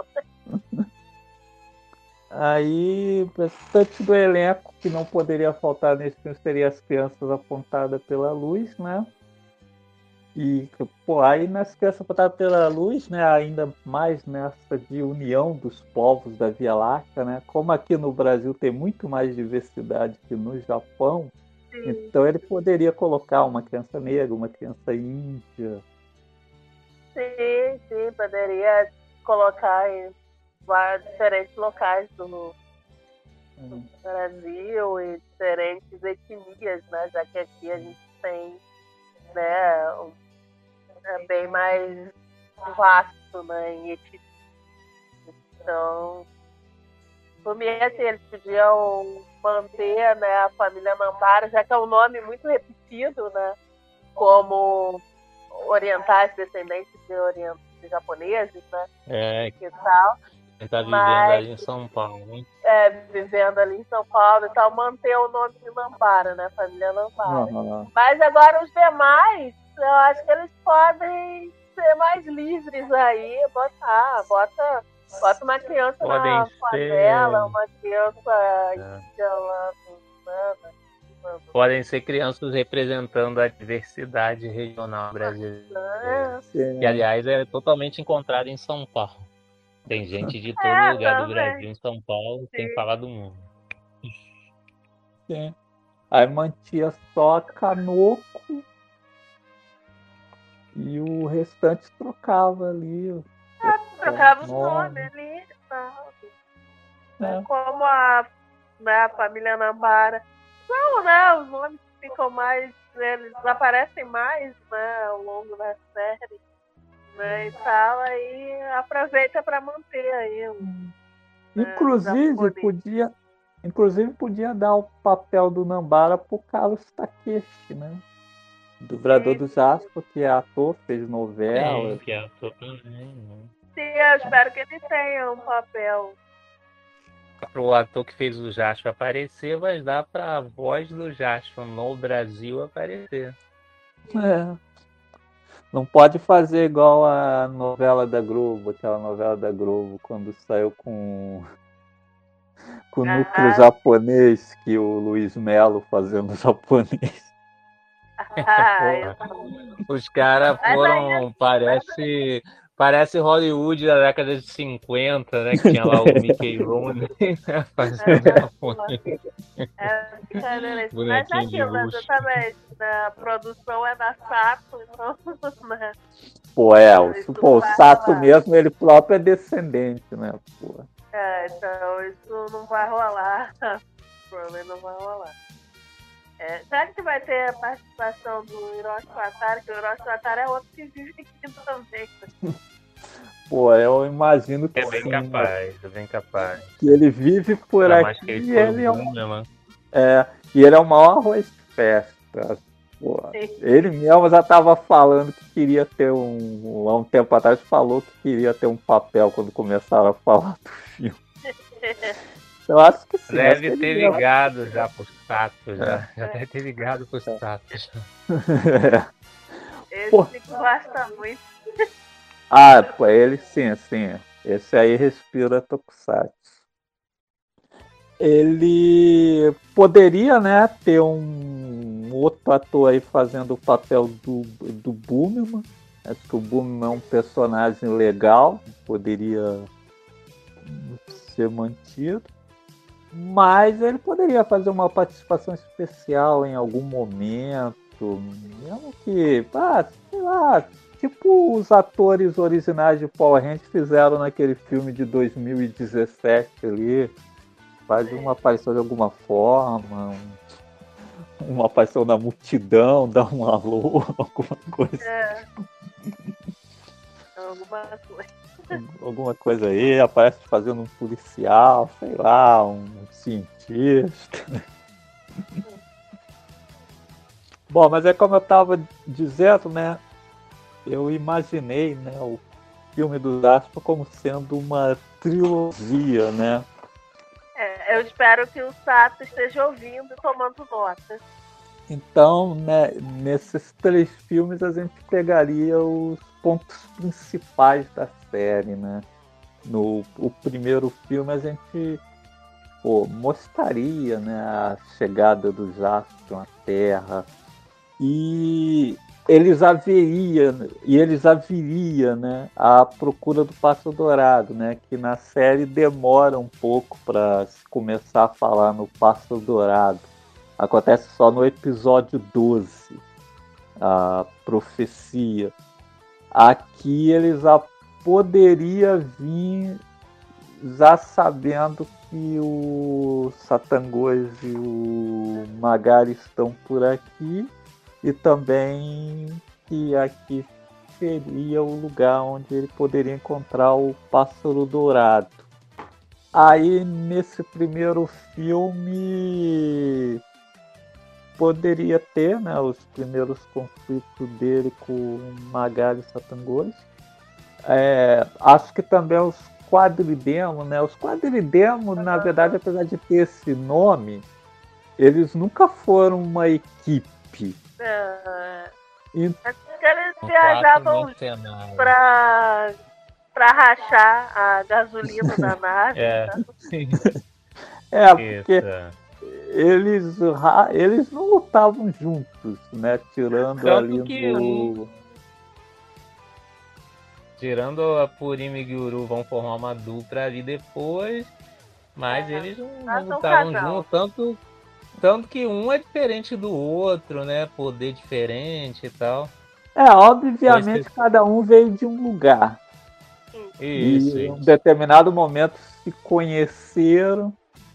Aí, o restante do elenco que não poderia faltar nesse filme seria as crianças apontadas pela luz, né? E, pô, aí nas crianças apontadas pela luz, né? Ainda mais nessa de união dos povos da Via Láctea, né? Como aqui no Brasil tem muito mais diversidade que no Japão, Sim, então ele poderia colocar uma criança negra, uma criança índia. sim, sim, poderia colocar em vários diferentes locais do Hum. Brasil e diferentes etnias, né? Já que aqui a gente tem, né, um- é bem mais vasto, né, em etnia. Então, por mim, assim, eles podiam manter, né, a família Nambara, já que é um nome muito repetido, né, como orientais, descendentes de, orient... de japoneses, né, É, e tal. quem tá vivendo Mas- ali em São Paulo, hein? É, vivendo ali em São Paulo e tal, manter o nome de Nambara, né? Família Nambara. Aham. Mas agora os demais, eu acho que eles podem ser mais livres aí, botar, bota, bota uma criança Podem na ser- favela, uma criança É. índia lá, né? Podem ser crianças representando a diversidade regional brasileira. É, Que, aliás, é totalmente encontrada em São Paulo. Tem gente de todo É, lugar do também. Brasil em São Paulo, tem que falar do mundo. Sim. Aí mantinha só Canoco e o restante trocava ali. trocava os Nome. nomes ali e tal. É. Como a, né, a família Nambara. Não, né? Os nomes ficam mais. Eles aparecem mais, né, ao longo da série. Né, e tal, aí aproveita para manter aí. um- Inclusive japonês. podia, inclusive podia dar o papel do Nambara pro Carlos Takeshi, né? Dublador Sim. do Jasper, que é ator, fez novela. Sim, que é ator também, né? Sim, eu espero que ele tenha um papel. Pro ator que fez o Jasper aparecer, vai dar pra voz do Jasper no Brasil aparecer. É. Não pode fazer igual a novela da Globo, aquela novela da Globo, quando saiu com, com o núcleo Ah. japonês, que o Luiz Melo fazendo japonês. Ah, eu- Os caras Mas foram, parece, parece Hollywood da década de cinquenta, né? Que tinha lá o Mickey Rooney, né, fazendo japonês. é brincadeira isso. Mas Bonequinho é de aquilo, né, luxo. exatamente. Né, a produção é da Sato, então. Né, Pô, é, o, Isso pô, o vai Sato rolar. mesmo, ele próprio é descendente, né? Pô. é, então isso não vai rolar. Provavelmente não vai rolar. É, será que vai ter a participação do Hiroshi Watari? Que o Hiroshi Watari é outro que vive aqui também. Pô, eu imagino que É bem sim, capaz, é bem capaz. que ele vive por Ainda aqui mais que ele e foi ele é o um boom, né, mano? É, e ele é o maior arroz de festa. Pô, Sim. ele mesmo já estava falando que queria ter um. Há um tempo atrás falou que queria ter um papel quando começaram a falar do filme. Eu acho que sim. acho Deve que ter ele mesmo- ligado já pro Sato, já. Já deve ter ligado pro Sato. Esse Pô. gosta muito. Ah, pô, ele sim, sim. Esse aí respira Tokusatsu. Ele poderia, né, ter um outro ator aí fazendo o papel do, do Boomerman. Acho que o Boomerman é um personagem legal, poderia ser mantido. Mas ele poderia fazer uma participação especial em algum momento, mesmo que, ah, sei lá, tipo os atores originais de Power Rangers fizeram naquele filme de dois mil e dezessete ali. Faz uma aparição de alguma forma, um- uma aparição na multidão, dá um alô, alguma coisa, É. Alguma coisa. alguma coisa aí, aparece fazendo um policial, sei lá, um cientista. Bom, mas é como eu estava dizendo, né? Eu imaginei, né, o filme do Jasper como sendo uma trilogia, né? É, eu espero que o Sato esteja ouvindo e tomando nota. Então, né, nesses três filmes a gente pegaria os pontos principais da série, né? No o primeiro filme a gente pô, mostraria, né, a chegada dos Jaspion à Terra e eles haveriam e eles haveria, né, a procura do Pássaro Dourado, né, que na série demora um pouco para começar a falar no Pássaro Dourado. Acontece só no episódio doze, a profecia. Aqui eles a poderia vir já sabendo que o Satangos e o Magari estão por aqui e também que aqui seria o lugar onde ele poderia encontrar o Pássaro Dourado. Aí nesse primeiro filme poderia ter, né, os primeiros conflitos dele com o Magari e Satangos. É, acho que também os quadridemos, né? Os quadridemos, na verdade, apesar de ter esse nome, eles nunca foram uma equipe. É, Então, é porque eles Um viajavam quatro mercenários. pra, pra rachar a gasolina da nave. É. Tá? é porque Isso. eles, ra- eles não lutavam juntos, né? Tirando Tanto ali que do... Tirando a Purim e Gyuru vão formar uma dupla ali depois, mas É, eles não, mas não são estavam casal. juntos, tanto, tanto que um é diferente do outro, né? Poder diferente e tal. É, obviamente Esse- cada um veio de um lugar. Isso, E em um isso. determinado momento se conheceram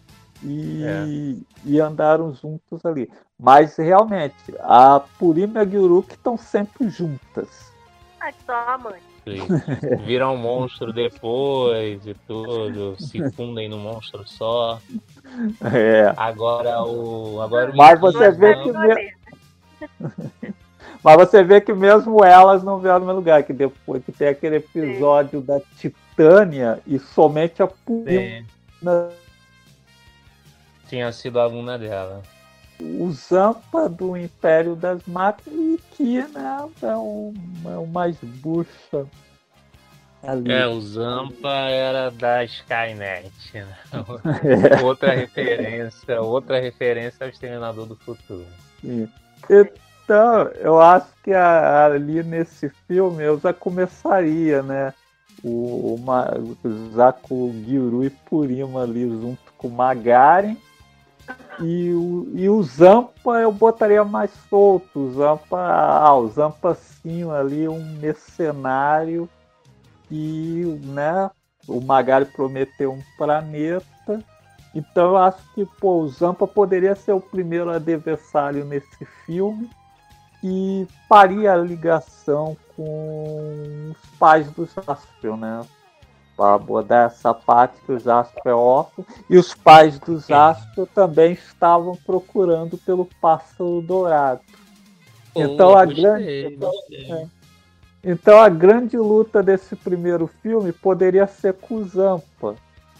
e, e andaram juntos ali. Mas realmente, a Purim e a Gyuru que estão sempre juntas. Ah, que só a mãe. Isso. Viram um monstro depois e tudo, se fundem num monstro só. É. Agora o. Agora o Mas Ikki você e o vê Zan- que me- Mas você vê que mesmo elas não vieram no mesmo lugar, que depois que tem aquele episódio da Titânia e somente a Purim, Sim, tinha sido aluna dela. o Zampa do Império das Máquinas e que, né, é o, é o mais bucha ali. É, o Zampa era da Skynet. Né? Outra referência, outra referência ao Exterminador do Futuro. Sim. Então, eu acho que a- ali nesse filme eu já começaria, né? O, o, Ma- já com o Gyuru e Purima ali junto com o Magaren. E o, e o Zampa eu botaria mais solto. O Zampa, ah, o Zampa sim ali, um mercenário. E, né? O Magari prometeu um planeta. Então eu acho que pô, o Zampa poderia ser o primeiro adversário nesse filme e faria a ligação com os pais do Jaspion, né? Para abordar essa parte que o Jaspion é órfão e os pais do Jaspion também estavam procurando pelo Pássaro Dourado. Então Pô, a gostei, grande gostei. então a grande luta desse primeiro filme poderia ser com o Zampa.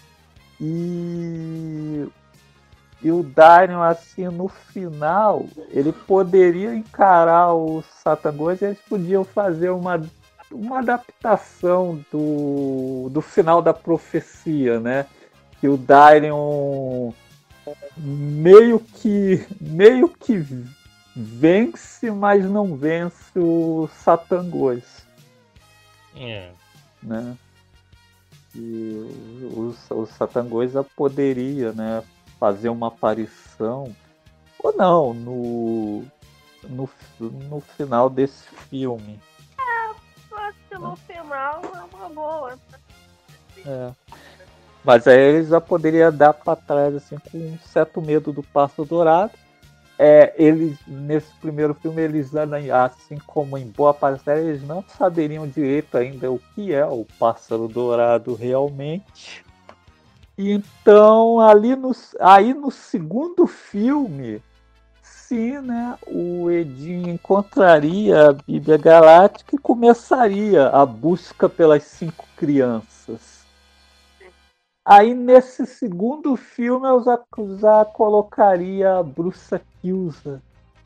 E, e o Darion, assim, no final, ele poderia encarar o Satangos e eles podiam fazer uma, uma adaptação do, do final da profecia, né? Que o Darion meio que, meio que vence, mas não vence o Satangos, É. né? E o, o, o Satangoisa poderia, né, fazer uma aparição ou não no, no, no final desse filme. Eu acho que no final é uma boa. É. Mas aí eles já poderiam dar para trás assim, com um certo medo do Pássaro Dourado. É, eles, nesse primeiro filme, eles, assim como em boa parte deles, eles não saberiam direito ainda o que é o Pássaro Dourado realmente. Então, ali no, aí no segundo filme, sim, né, o Edinho encontraria a Bíblia Galáctica e começaria a busca pelas cinco crianças. Aí nesse segundo filme eu já, já colocaria a Bruxa Kilza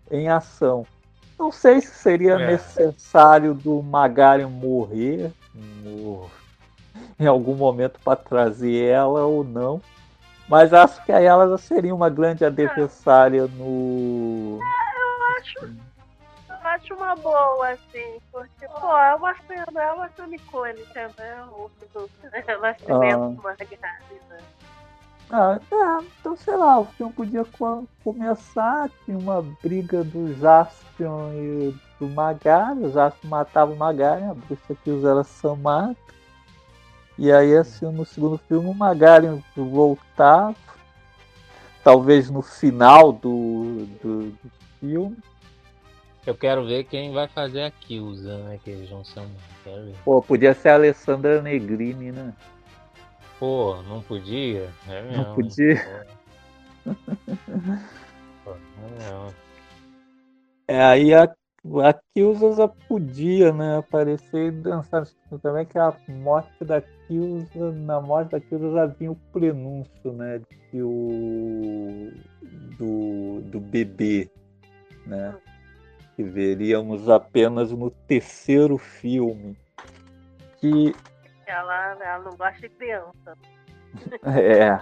em ação. Não sei se seria É. necessário do Magaren morrer no- em algum momento para trazer ela ou não. Mas acho que aí ela já seria uma grande adversária no. Eu acho, eu acho uma boa, assim, porque, pô, é uma cena, é uma cena icônica, né? O do nascimento do Magaren, né? Ah, é, então sei lá, o filme podia co- começar, tinha uma briga do Jaspion e do Magaren, o Jaspion matava o Magaren, a bruxa que usa era Samantha. E aí, assim, no segundo filme, o Magaren voltava, talvez no final do, do, do filme. Eu quero ver quem vai fazer a Kyusa, né? Que eles vão chamar. Quero ver. Pô, podia ser a Alessandra Negrini, né? Pô, não podia? É mesmo. Não podia. Pô, é mesmo. É, aí a, a Kyusa já podia, né, aparecer e dançar nesse filme também, que a morte da Kyusa, na morte da Kyusa já vinha o prenúncio, né, de que o do, do bebê, né, que veríamos apenas no terceiro filme, que Ela, ela não gosta de criança. é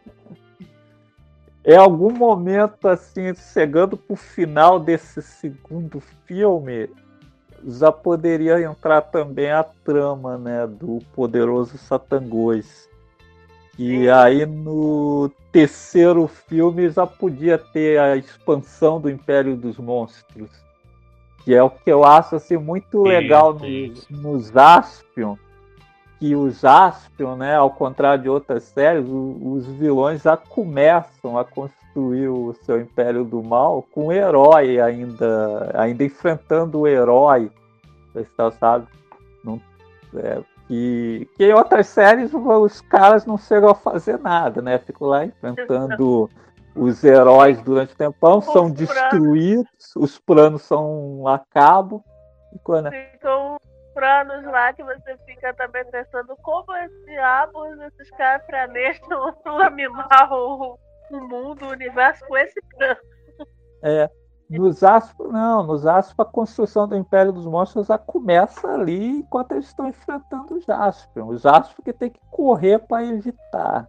em algum momento, assim, chegando pro final desse segundo filme, já poderia entrar também a trama, né, do poderoso Satangos. E aí no terceiro filme já podia ter a expansão do Império dos Monstros, que é o que eu acho assim, muito legal Isso, no, no Jaspion, que o Jaspion, né, ao contrário de outras séries, o, os vilões já começam a construir o seu Império do Mal com o herói ainda, ainda enfrentando o herói, sabe? Não, é, que, que em outras séries os caras não chegam a fazer nada, né? Ficam lá enfrentando os heróis durante o tempão, são destruídos, os planos são a cabo. E quando... Ficam planos lá que você fica também pensando como esses diabos, esses caras planejam laminar o, o mundo, o universo com esse plano. É, nos Aspas, não, nos Aspas a construção do Império dos Monstros já começa ali enquanto eles estão enfrentando os Jaspion. Os Jaspion que tem que correr para evitar.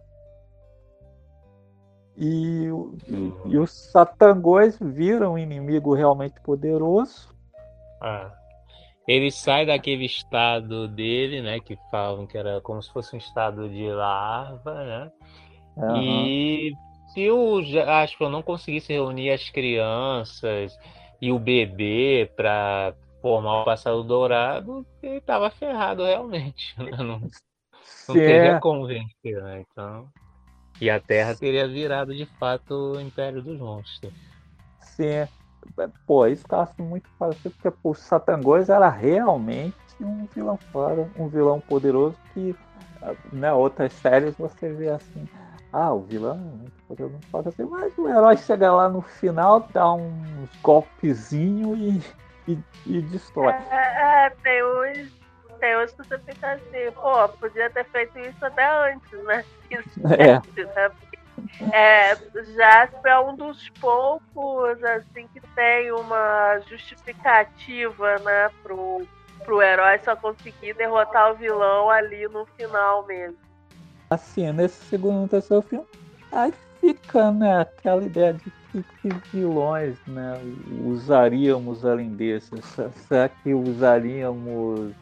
E, e, e os Satangos viram um inimigo realmente poderoso. Ah. Ele sai daquele estado dele, né? Que falam que era como se fosse um estado de larva, né? Uhum. E se o Jaspion não conseguisse reunir as crianças e o bebê para formar o Pássaro Dourado, ele estava ferrado realmente. Né? Não, não teria como vencer, né? Então, e a Terra teria virado de fato o Império dos Monstros. Sim. Pô, isso que eu acho muito parecido, porque pô, o Satangos era realmente um vilão fora, um vilão poderoso que, né, outras séries você vê assim, ah, o vilão é muito poderoso, não pode assim, mas o herói chega lá no final, dá uns golpezinhos e, e, e destrói. É, é, tem uns, tem uns que você fica assim, pô, podia ter feito isso até antes, né? Isso É. né? É, Jasper é um dos poucos assim que tem uma justificativa, né, pro, pro herói só conseguir derrotar o vilão ali no final mesmo. Assim, nesse segundo e terceiro filme, aí fica, né, aquela ideia de que, que vilões, né, usaríamos além desses. Será que usaríamos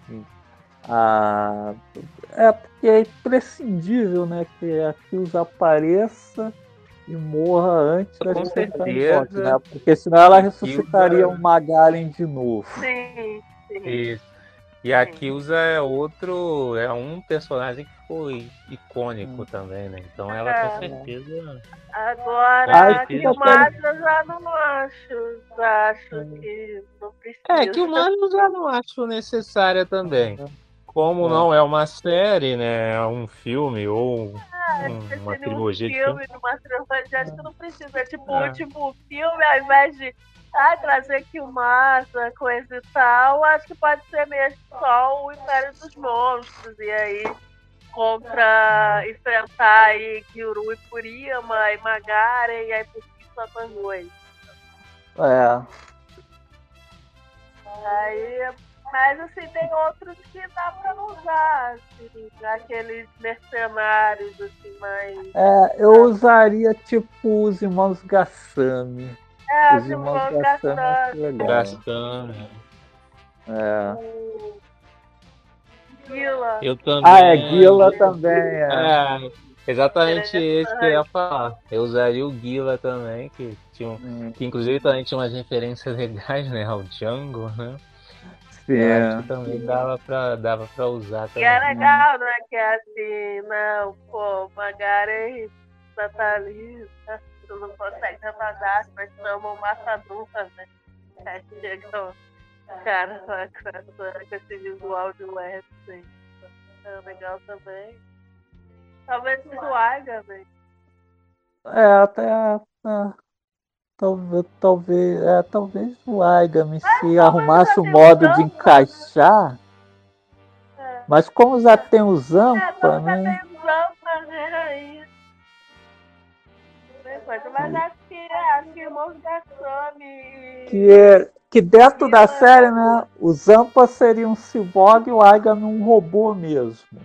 a... É porque é imprescindível, né, que a Kyuus apareça e morra antes da Com certeza, certeza, né? Porque senão ela a ressuscitaria Kyusa- o Magaren de novo. Sim, sim. Isso. E a Kyusa é outro, é um personagem que foi icônico Hum. também, né? Então ela É. com certeza. Agora, Ai, a que Kilmasa eu já não acho. Já acho Hum. que não precisa. É, que o Mano eu já não acho necessária também. Como É. não é uma série, né? É um filme ou um- Esse uma nenhum trilogia de filme, filme. numa trilogia, acho que não precisa. Tipo, o É. último filme, ao invés de ah, trazer Kilmasa, coisa e tal, acho que pode ser mesmo só o Império dos Monstros. E aí, contra enfrentar aí Kyuru e Kuriyama e Magaren, e aí por fim Satangos. É. Aí, mas assim, tem outros que dá pra usar, assim, aqueles mercenários, assim, mais. É, eu usaria tipo os irmãos Gassami. É, Os os irmãos irmãos Gassami eu Gassami. acho legal. Gastando. É. O Guila. Eu também. Ah, é, Guila também, é. É, exatamente esse que eu ia Interessante. falar. Eu usaria o Guila também, que, tinha um- Hum, que inclusive também tinha umas referências legais, né? Ao Django, né? Sim. Eu acho que também dava pra, dava pra usar E é também. legal, né? Que é assim, não, pô, Magaren Nathalie, tu não consegue repassar, mas chamam matadura, né? Aí chega o cara lá com, essa- com esse visual de leve, assim. É legal também. Talvez o Suaga, né? É, até. É, talvez, talvez, é, talvez o Aigami se como arrumasse já o tem modo o de Zampa. encaixar, É, mas como já tem o é Zampa, como já né? tem o Zampa, né? Aí. Tem coisa, mas acho que, acho que Irmãos Gassami. Que, é- que dentro da série, né? O Zampa seria um ciborgue e o Aigami um robô mesmo.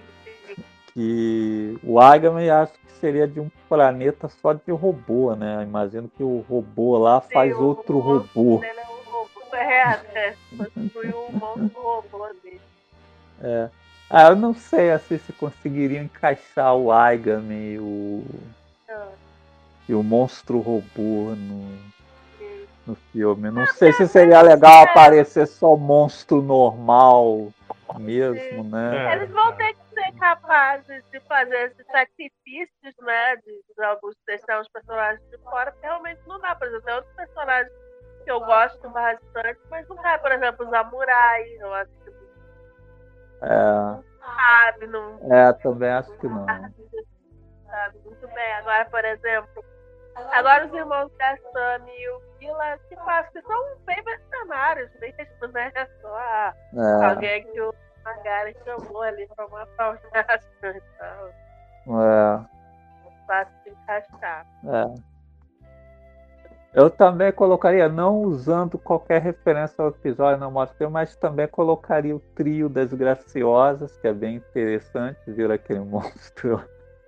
Que o Aigami acho que seria de um planeta só de robô, né? Imagino que o robô lá faz Sim, o outro monstro robô. dele é um robô. É, né? Construiu um monstro robô dele. É. Ah, eu não sei assim, se conseguiriam encaixar o Aigami e o, Ah, e o monstro robô no, sim. no filme. Não sei se seria legal aparecer só monstro normal mesmo, né? Eles vão ter que ser capazes de fazer esses sacrifícios, né? De, de alguns deixar os personagens de fora, porque realmente não dá. Por exemplo, tem outros personagens que eu gosto bastante, mas não dá, por exemplo, o Samurai. Eu acho que É, não sabe, não é, também acho que não. sabe muito bem. Agora, por exemplo, agora os irmãos Gassami e o Vila, que faz que são bem mercenários mesmo, né? Só a- É, alguém que o Magari chamou ali pra matar os Gaston e tal. é, Fácil de encaixar. é. Eu também colocaria, não usando qualquer referência ao episódio não mostra, mas também colocaria o trio das Graciosas, que é bem interessante, ver aquele monstro.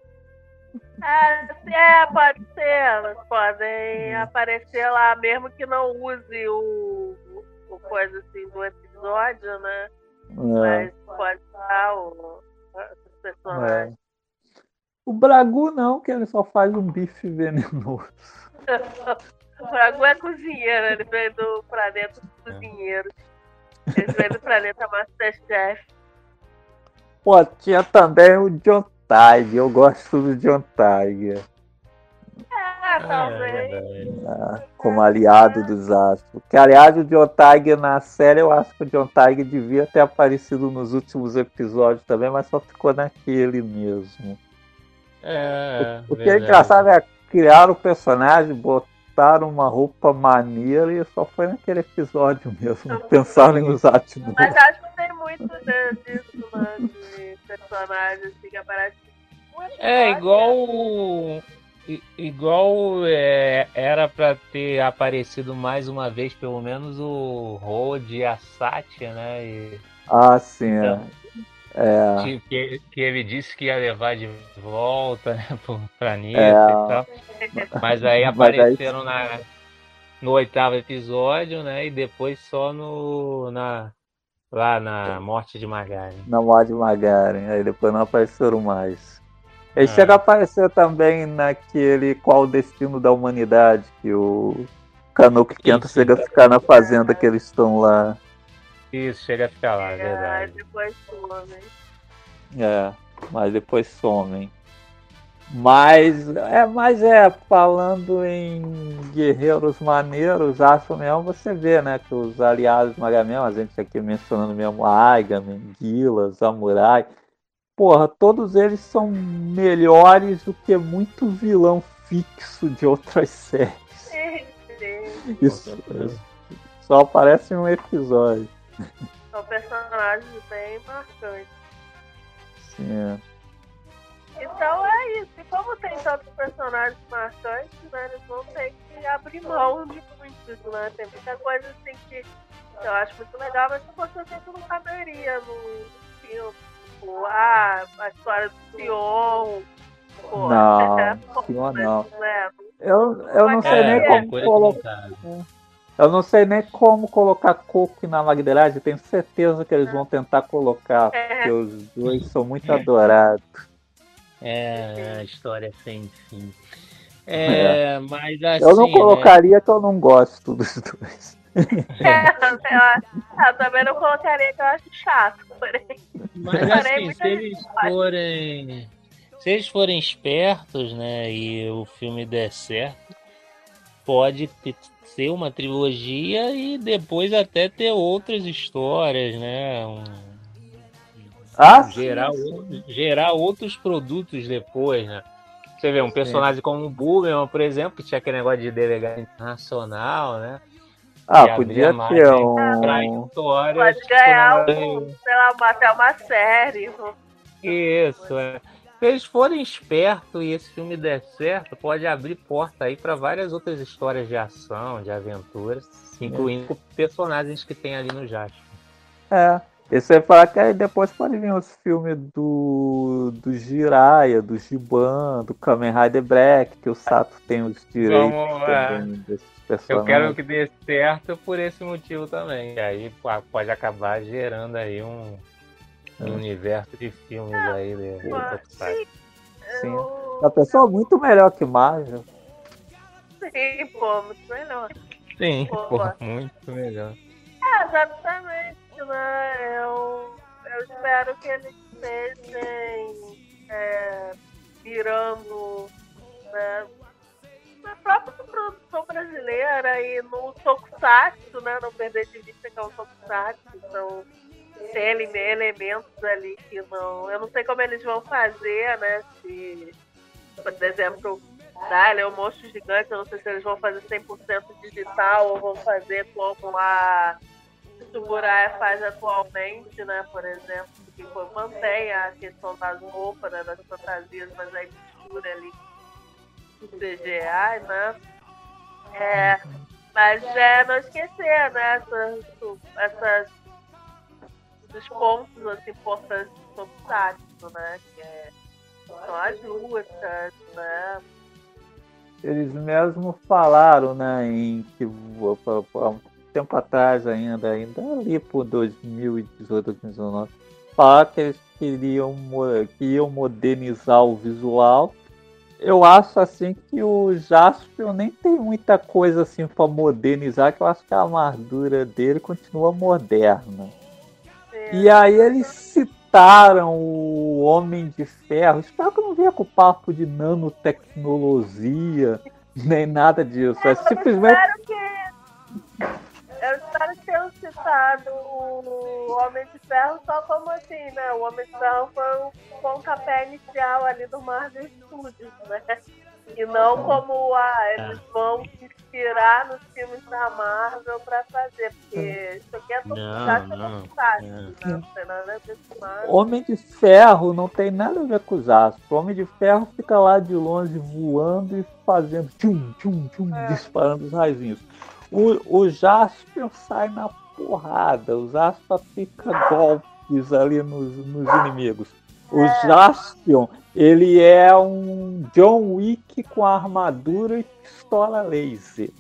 É, se é, pode ser. Elas podem aparecer lá, mesmo que não use o, o coisa assim do episódio, né? É, Mas pode usar o, os personagens. é. O Bragu não, que ele só faz um bife venenoso. O Bragu é cozinheiro, ele veio do planeta dos cozinheiros. Ele veio do planeta Masterchef. Pô, tinha também o John Tiger, eu gosto do John Tiger, Ah, talvez. né, como aliado dos astros. Que aliás o John Tiger na série, eu acho que o John Tiger devia ter aparecido nos últimos episódios também, mas só ficou naquele mesmo. É, O que é engraçado verdade. é criar o personagem, botaram uma roupa maneira e só foi naquele episódio mesmo. Não pensaram em usar de novo. Mas acho que tem muito de- disso, né? De personagens assim, que aparecem. um episódio, É igual. né? o- i- Igual é, era pra ter aparecido mais uma vez, pelo menos, o Rod e a Satya, né? E, Ah, sim. É. então, É, que, que- que ele disse que ia levar de volta, né, pro planeta é, e tal. Mas aí mas aí- apareceram na, no oitavo episódio, né? E depois só no. Na, lá na Morte de Magari. na Mod Magaren, aí depois não apareceram mais. Ele Ah. chega a aparecer também naquele Qual o Destino da Humanidade, que o Canuco Quento Isso. chega a ficar na fazenda que eles estão lá. Isso, chega a ficar lá, é Aí verdade. depois some. É, mas depois somem. Mas é, mas é, falando em guerreiros maneiros, acho mesmo, você vê, né, que os aliados do Magamel, a gente aqui mencionando mesmo Aigami, Gila, Samurai, porra, todos eles são melhores do que muito vilão fixo de outras séries. Sim, sim. Isso, só aparece em um episódio. São personagens bem marcantes. Sim, Então é isso. E como tem tantos personagens marcantes, né, eles vão ter que abrir mão de muitos, né? Tem muita coisa assim que eu acho muito legal, mas que você tem que não caberia no filme. Tipo, ah, a história do Sion. Pô, Não, é, Sion não. né? Eu, eu não sei É, nem é, como coisa colocar. complicada. Eu não sei nem como colocar Coco na Magdeirade. Tenho certeza que eles vão tentar colocar, porque os dois são muito adorados. É, a história sem fim. É, mas assim, Eu não né? colocaria que eu não gosto dos dois. É, eu, eu também não colocaria que eu acho chato, porém. Mas porém, assim, muita se gente eles gosta. forem. Se eles forem espertos, né, e o filme der certo, pode ter- ser uma trilogia e depois até ter outras histórias, né? Um, Ah, gerar, sim, outro- sim. gerar outros produtos depois, né? Você vê um personagem como o Boomerang, por exemplo, que tinha aquele negócio de delegado internacional, né? Ah, E abrir podia a ter margem pra um. histórias Pode tipo, ganhar na- um, sei lá, uma- até uma série. um- Isso, é. Se eles forem espertos e esse filme der certo, pode abrir porta aí para várias outras histórias de ação, de aventura, incluindo personagens que tem ali no Jasper. É. E você fala que aí depois pode vir os filmes do, do Jiraiya, do Giban, do Kamen Rider Black, que o Sato tem os direitos Vamos, é. também desses Eu quero personagens. que dê certo por esse motivo também. E aí pô, pode acabar gerando aí um, um universo de filmes aí de Pô, Tokusatsu. Sim. eu- Uma pessoa muito melhor que Marvel. Sim, pô, muito melhor. Sim, Pô. pô, muito melhor. É, exatamente, né? Eu, eu espero que eles estejam é, virando, né, na própria produção brasileira e no Tokusatsu, né? Não perder de vista que é um Tokusatsu, então tem ele- elementos ali que não. Eu não sei como eles vão fazer, né? Se, por exemplo, ah, ele é um monstro gigante, eu não sei se eles vão fazer cem por cento digital ou vão fazer como a Tsuburaya faz atualmente, né? Por exemplo, que mantém a questão das roupas, né, das fantasias, mas aí mistura ali com o C G I, né? É, mas é não esquecer, né? Essas, essas os pontos assim, importantes do Tokusatsu, né? Que é, são as lutas, né? Eles mesmo falaram, né, em que há um tempo atrás ainda, ainda ali por dois mil e dezoito, dois mil e dezenove, falaram que eles queriam mo- que iam modernizar o visual. Eu acho assim que o Jaspion nem tem muita coisa assim para modernizar, que eu acho que a armadura dele continua moderna. E aí eles citaram o Homem de Ferro. Espero que eu não venha com papo de nanotecnologia, nem nada disso. É simplesmente. Eu espero que. Eu espero que tenham citado o Homem de Ferro só como assim, né? O Homem de Ferro foi o pontapé inicial ali do Marvel Studios, né? E não como, ah, eles vão se inspirar nos filmes da Marvel pra fazer, porque isso aqui é Não, Tokusatsu, é não, Tokusatsu, não. né? Não tem nada a ver com Marvel. Homem de Ferro não tem nada a ver com os astros. O Homem de Ferro fica lá de longe voando e fazendo tchum, tchum, tchum, É. disparando os raizinhos. O, o Jaspion sai na porrada. O Jaspion fica golpes ali nos, nos inimigos. O Jaspion, ele é um John Wick com armadura e pistola laser.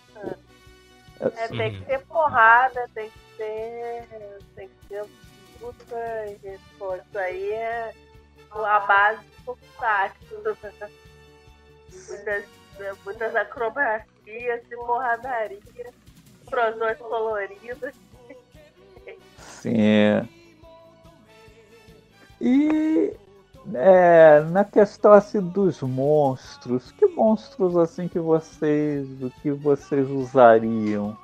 É, tem que ter porrada, tem que ter. Tem que ter luta, e, pô, isso aí é a base do Tokusatsu. Muitas, muitas acrobacias e porradaria, explosões coloridas. Sim. E é, na questão assim dos monstros, que monstros assim que vocês, o que vocês usariam?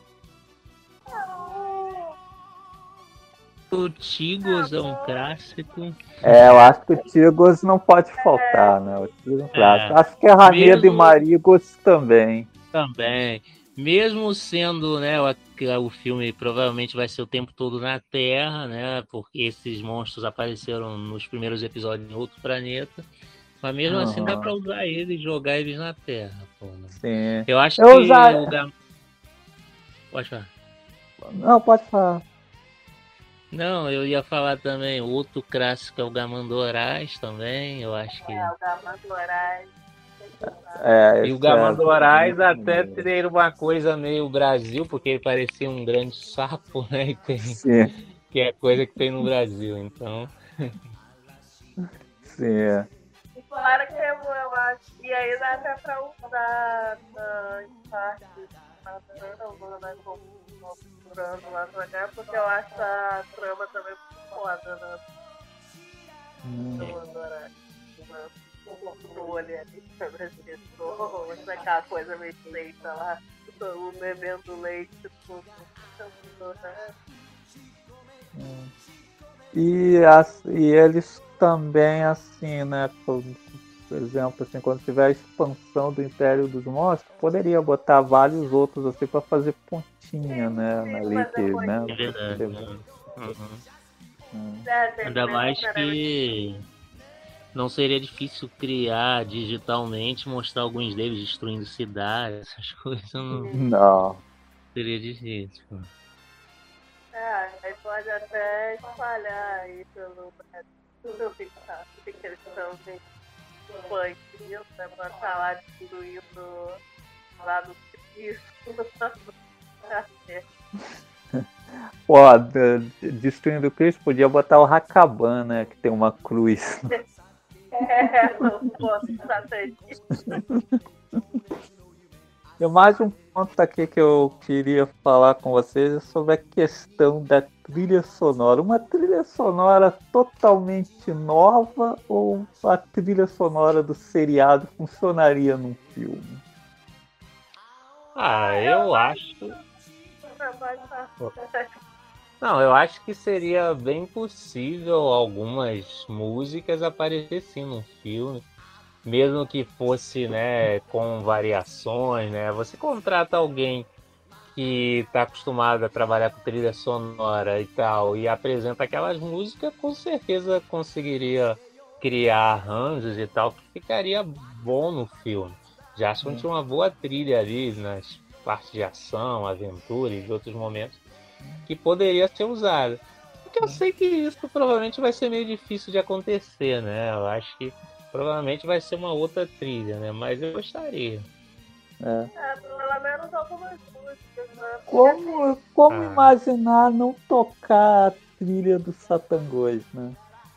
O Tigos é um clássico. É, eu acho que o Tigos não pode faltar, né? O Tigos é um clássico. Acho que a Rameda e Mesmo- Marigos também. Também. mesmo sendo, né, o, o filme provavelmente vai ser o tempo todo na Terra, né, porque esses monstros apareceram nos primeiros episódios em outro planeta, mas mesmo assim dá Aham. pra usar eles e jogar eles na Terra. Pô, né? Sim. Eu acho Eu que usar- o Gam... Pode falar. Não, pode falar. Não, eu ia falar também, o outro clássico é o Gamandorais também, eu acho que... É, o Gamandorais. É, E o esse é Gamandorais muito até maneiro. ter uma coisa meio Brasil, porque ele parecia um grande sapo, né? E tem, Sim, que é coisa que tem no Brasil, então... sim. E claro que eu, eu acho. E aí dá até pra usar na em parte na trama, né? Configurando lá pra cá, porque eu acho a trama também muito foda, né? Hum. Eu adoro o controle ali sobre as pessoas, aquela coisa meio feita lá, todo mundo bebendo leite, tudo. E, as, e eles também, assim, né? Por, por exemplo, assim, quando tiver a expansão do Império dos Monstros, poderia botar vários outros assim para fazer pontinha, né? Ali que, né? É verdade. Teve- Né? Uhum. Hum. Ainda mais que não seria difícil criar digitalmente, mostrar alguns deles destruindo cidades, essas coisas não Não. seria difícil. Pô. É, aí pode até espalhar aí pelo Brasil, ficar, fica eles estão expandindo, né, pra estar lá destruindo lá do Cristo. Pô, de- destruindo o Cristo, podia botar o Hacaban, né? Que tem uma cruz. É, não posso saber disso. E mais um ponto aqui que eu queria falar com vocês é sobre a questão da trilha sonora. Uma trilha sonora totalmente nova ou a trilha sonora do seriado funcionaria num filme? Ah, eu acho. Não, pode falar. Não, eu acho que seria bem possível algumas músicas aparecer sim num filme. Mesmo que fosse, né, com variações, né? Você contrata alguém que está acostumado a trabalhar com trilha sonora e tal, e apresenta aquelas músicas, com certeza conseguiria criar arranjos e tal, que ficaria bom no filme. Já acho que tinha uma boa trilha ali nas partes de ação, aventura e de outros momentos que poderia ser usada. Porque eu sei que isso provavelmente vai ser meio difícil de acontecer, né? Eu acho que provavelmente vai ser uma outra trilha, né? Mas eu gostaria. É. É, pelo menos algumas músicas, né? Como, como Ah. imaginar não tocar a trilha do Satangos, né?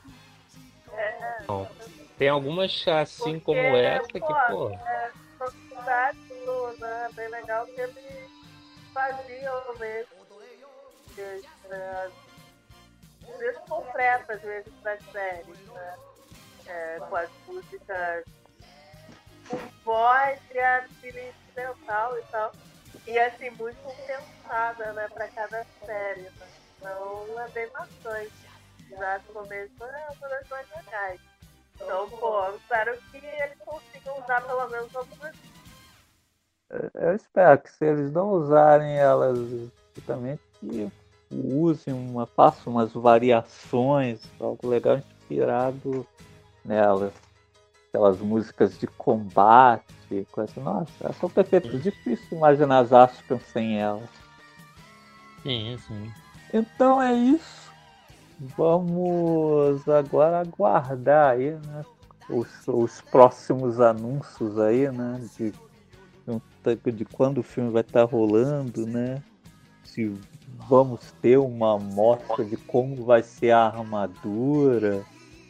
Tem algumas assim Porque, como essa que, pô, pô. É, faculdade, né? Bem legal que eles faziam mesmo. É, eles completam às vezes das séries, né? É, com as músicas com voz e a trilha incidental e tal. E assim, muito pensada, né, pra cada série. Né? Então é bem bastante. Já no começo é uma das mais legais. Então, pô, eu espero que eles consigam usar pelo menos algumas. Eu espero que se eles não usarem elas exatamente, que usem uma, façam umas variações, algo legal inspirado nelas. Aquelas músicas de combate, coisa. Nossa, elas são perfeitas. Difícil imaginar as Aspen sem elas. Sim, sim. Então é isso. Vamos agora aguardar aí, né? Os, os próximos anúncios aí, né? De, de quando o filme vai estar rolando, né? Se vamos ter uma amostra de como vai ser a armadura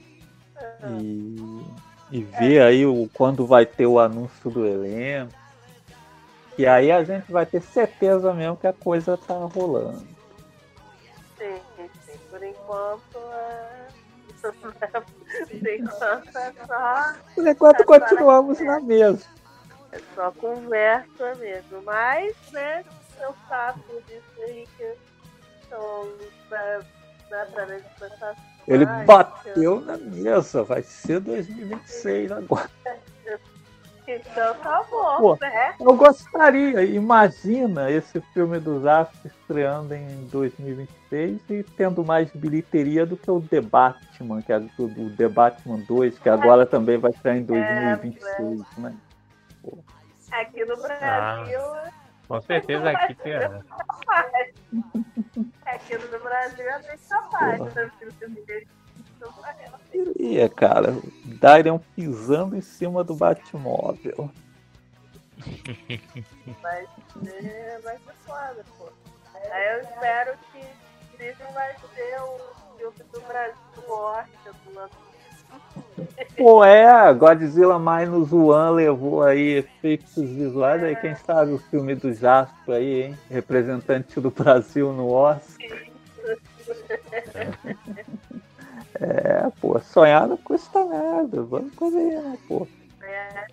e, e ver aí o, quando vai ter o anúncio do elenco. E aí a gente vai ter certeza mesmo que a coisa tá rolando. Sim, sim. Por enquanto é. Por enquanto é só. Por enquanto continuamos na mesma. É só conversa mesmo. Mas, né, eu faço disso aí que então, dá, dá pra ver se começar a Ele mais, bateu na mesa, vai ser dois mil e vinte e seis agora. Então tá bom, Pô, né? eu gostaria, imagina esse filme dos Astros estreando em dois mil e vinte e seis e tendo mais bilheteria do que o The Batman, que é o o The Batman dois, que agora também vai estrear em dois mil e vinte e seis, né? Pô. Aqui no Ah, Brasil. com certeza aqui terá. Aqui no Brasil é bem capaz. Porra. Né? Queria, cara. Dariam pisando em cima do Batmóvel. Vai ser, vai ser foda, pô. Aí eu espero que Disney vai ser o filme do Brasil Oscar do ano. Pô, é, Godzilla Minus One levou aí efeitos visuais, aí quem sabe o filme do Jasper aí, hein? Representante do Brasil no Oscar. É, pô, sonhar não custa nada, vamos fazer, né, pô? É,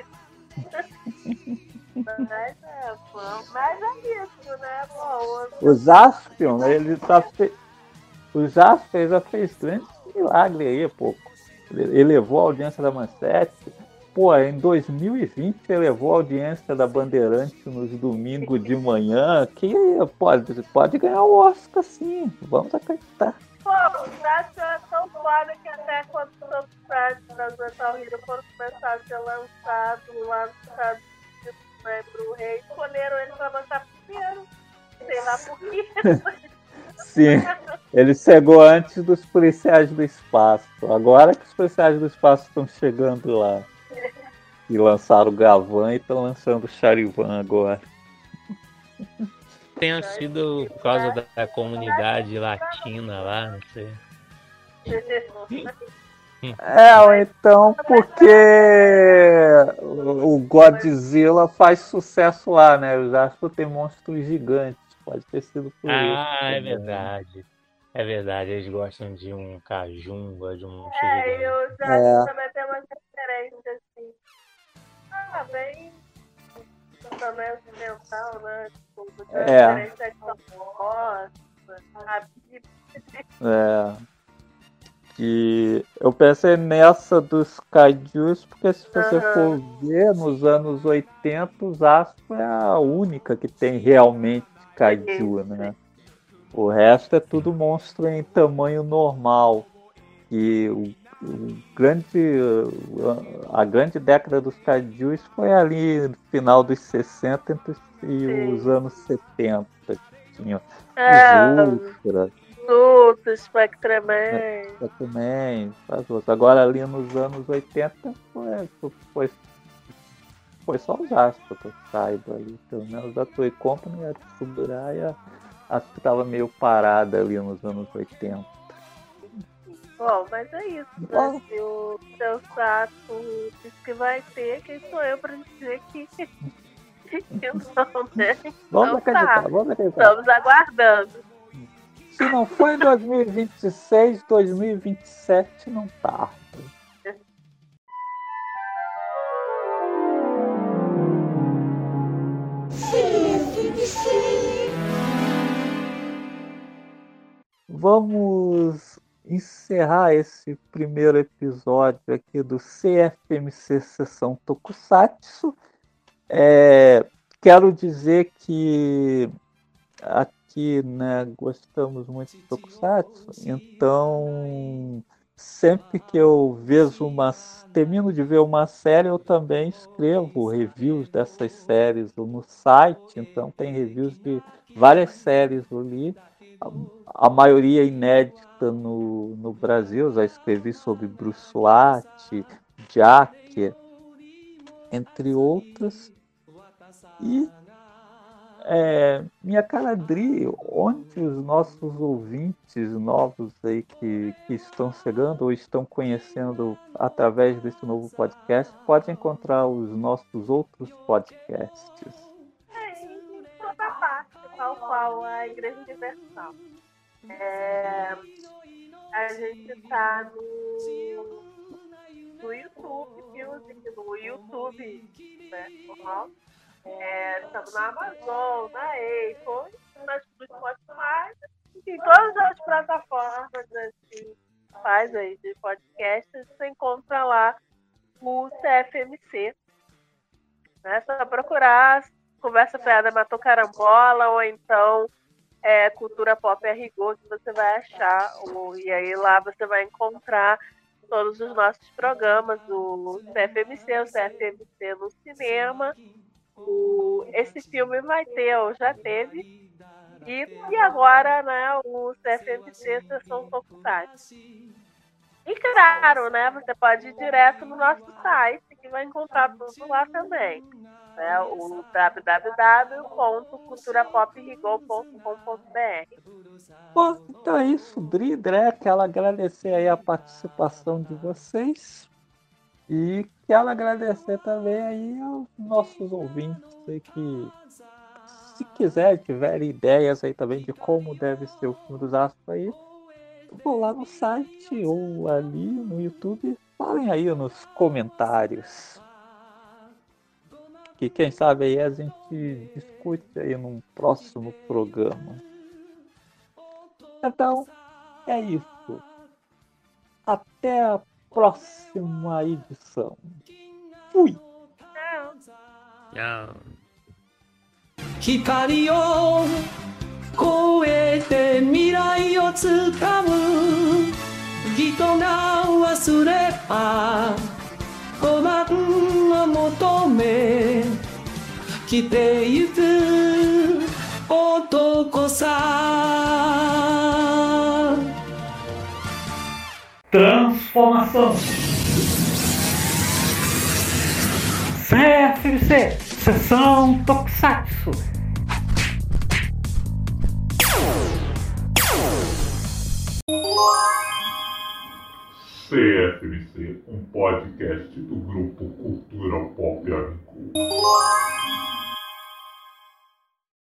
mas é, pô, mas é isso, né, pô? O Jaspion, ele tá fe... o Jasper já fez grande milagre aí, pô. Ele elevou a audiência da Manchete. Pô, em dois mil e vinte elevou a audiência da Bandeirante nos domingos de manhã. Que pode, pode ganhar o Oscar, sim. Vamos acreditar. Pô, o Jasper é tão foda que até quando os outros sites da Metal Hero foram começar a ser lançados lá nos Estados Unidos, né, pro rei, escolheram ele pra lançar primeiro. Sei lá por quê. Sim, ele chegou antes dos policiais do espaço. Agora que os policiais do espaço estão chegando lá. E lançaram o Gavan e estão lançando o Charivan agora. Tenha sido por causa da, da comunidade latina lá, não sei. É, ou então porque o Godzilla faz sucesso lá, né? O Jasper tem monstros gigantes. Pode ter sido por isso. Ah, é também. verdade. É verdade, eles gostam de um cajumba, de um É, e o Jasper É. também tem umas referências assim. Ah, bem. Também ocidental, né? Tipo, É. referência de nossa, a Bíblia. É. Que eu pensei nessa dos kaijus, porque se você Aham. for ver, nos anos oitenta, o Jasper é a única que tem realmente kaiju, né? O resto é tudo monstro em tamanho normal. E o, o grande, a grande década dos kaijus foi ali no final dos sessenta e os Sim. anos setenta. Tinha É, os Ultra, Ultra, Spectreman. também, faz outro. Agora ali nos anos oitenta foi, foi, foi só o Jasper que eu saiba ali. Pelo menos a Toei Company e a Tsuburaya acho que estava meio parada ali nos anos oitenta. Bom, mas é isso, né? Bom. Se o seu saco diz que vai ter, quem sou eu pra dizer que, que não, né? Vamos Então acreditar, tá. vamos acreditar. Estamos aguardando. Se não foi em dois mil e vinte e seis, dois mil e vinte e sete não tá. Vamos encerrar esse primeiro episódio aqui do C F M C Sessão Tokusatsu. É, quero dizer que aqui, né, gostamos muito de Tokusatsu, então sempre que eu vejo uma, termino de ver uma série, eu também escrevo reviews dessas séries no site, então tem reviews de várias séries ali, a, a maioria inédita no, no Brasil, já escrevi sobre Bruce Watt, Jack, entre outras, e É, minha cara Dri, onde os nossos ouvintes novos aí que, que estão chegando ou estão conhecendo através desse novo podcast, podem encontrar os nossos outros podcasts? É, em toda parte, tal qual a Igreja Universal. É, a gente tá no, no YouTube Music, no YouTube, né? Normal. É, estamos na Amazon, na Apple, no Spotify, em todas as plataformas assim, faz aí de podcast, você encontra lá o C F M C. É só procurar Conversa Fiada Matou Carambola, ou então é, Cultura Pop a Rigor, que você vai achar. Ou, e aí lá você vai encontrar todos os nossos programas, o C F M C, o C F M C no cinema. O, esse filme vai ter, ou já teve. E, e agora, né, o C F M C Sessão Tokusatsu. E claro, né, você pode ir direto no nosso site, que vai encontrar tudo lá também. Né, o w w w ponto cultura pop rigor ponto com ponto b r. Bom, então é isso, Brida, né? Quero agradecer aí a participação de vocês. E quero agradecer também aí aos nossos ouvintes aí que, se quiser, tiverem ideias aí também de como deve ser o filme dos astros aí, vou lá no site ou ali no YouTube, falem aí nos comentários. Que quem sabe aí a gente discute aí num próximo programa. Então, é isso. Até a próxima edição. Fui! Tchau. 光を超えて未来をつかむ人が忘ればロマンを求め来てゆく男さ Transformação. C F M C, Sessão Tokusatsu. C F M C, um podcast do grupo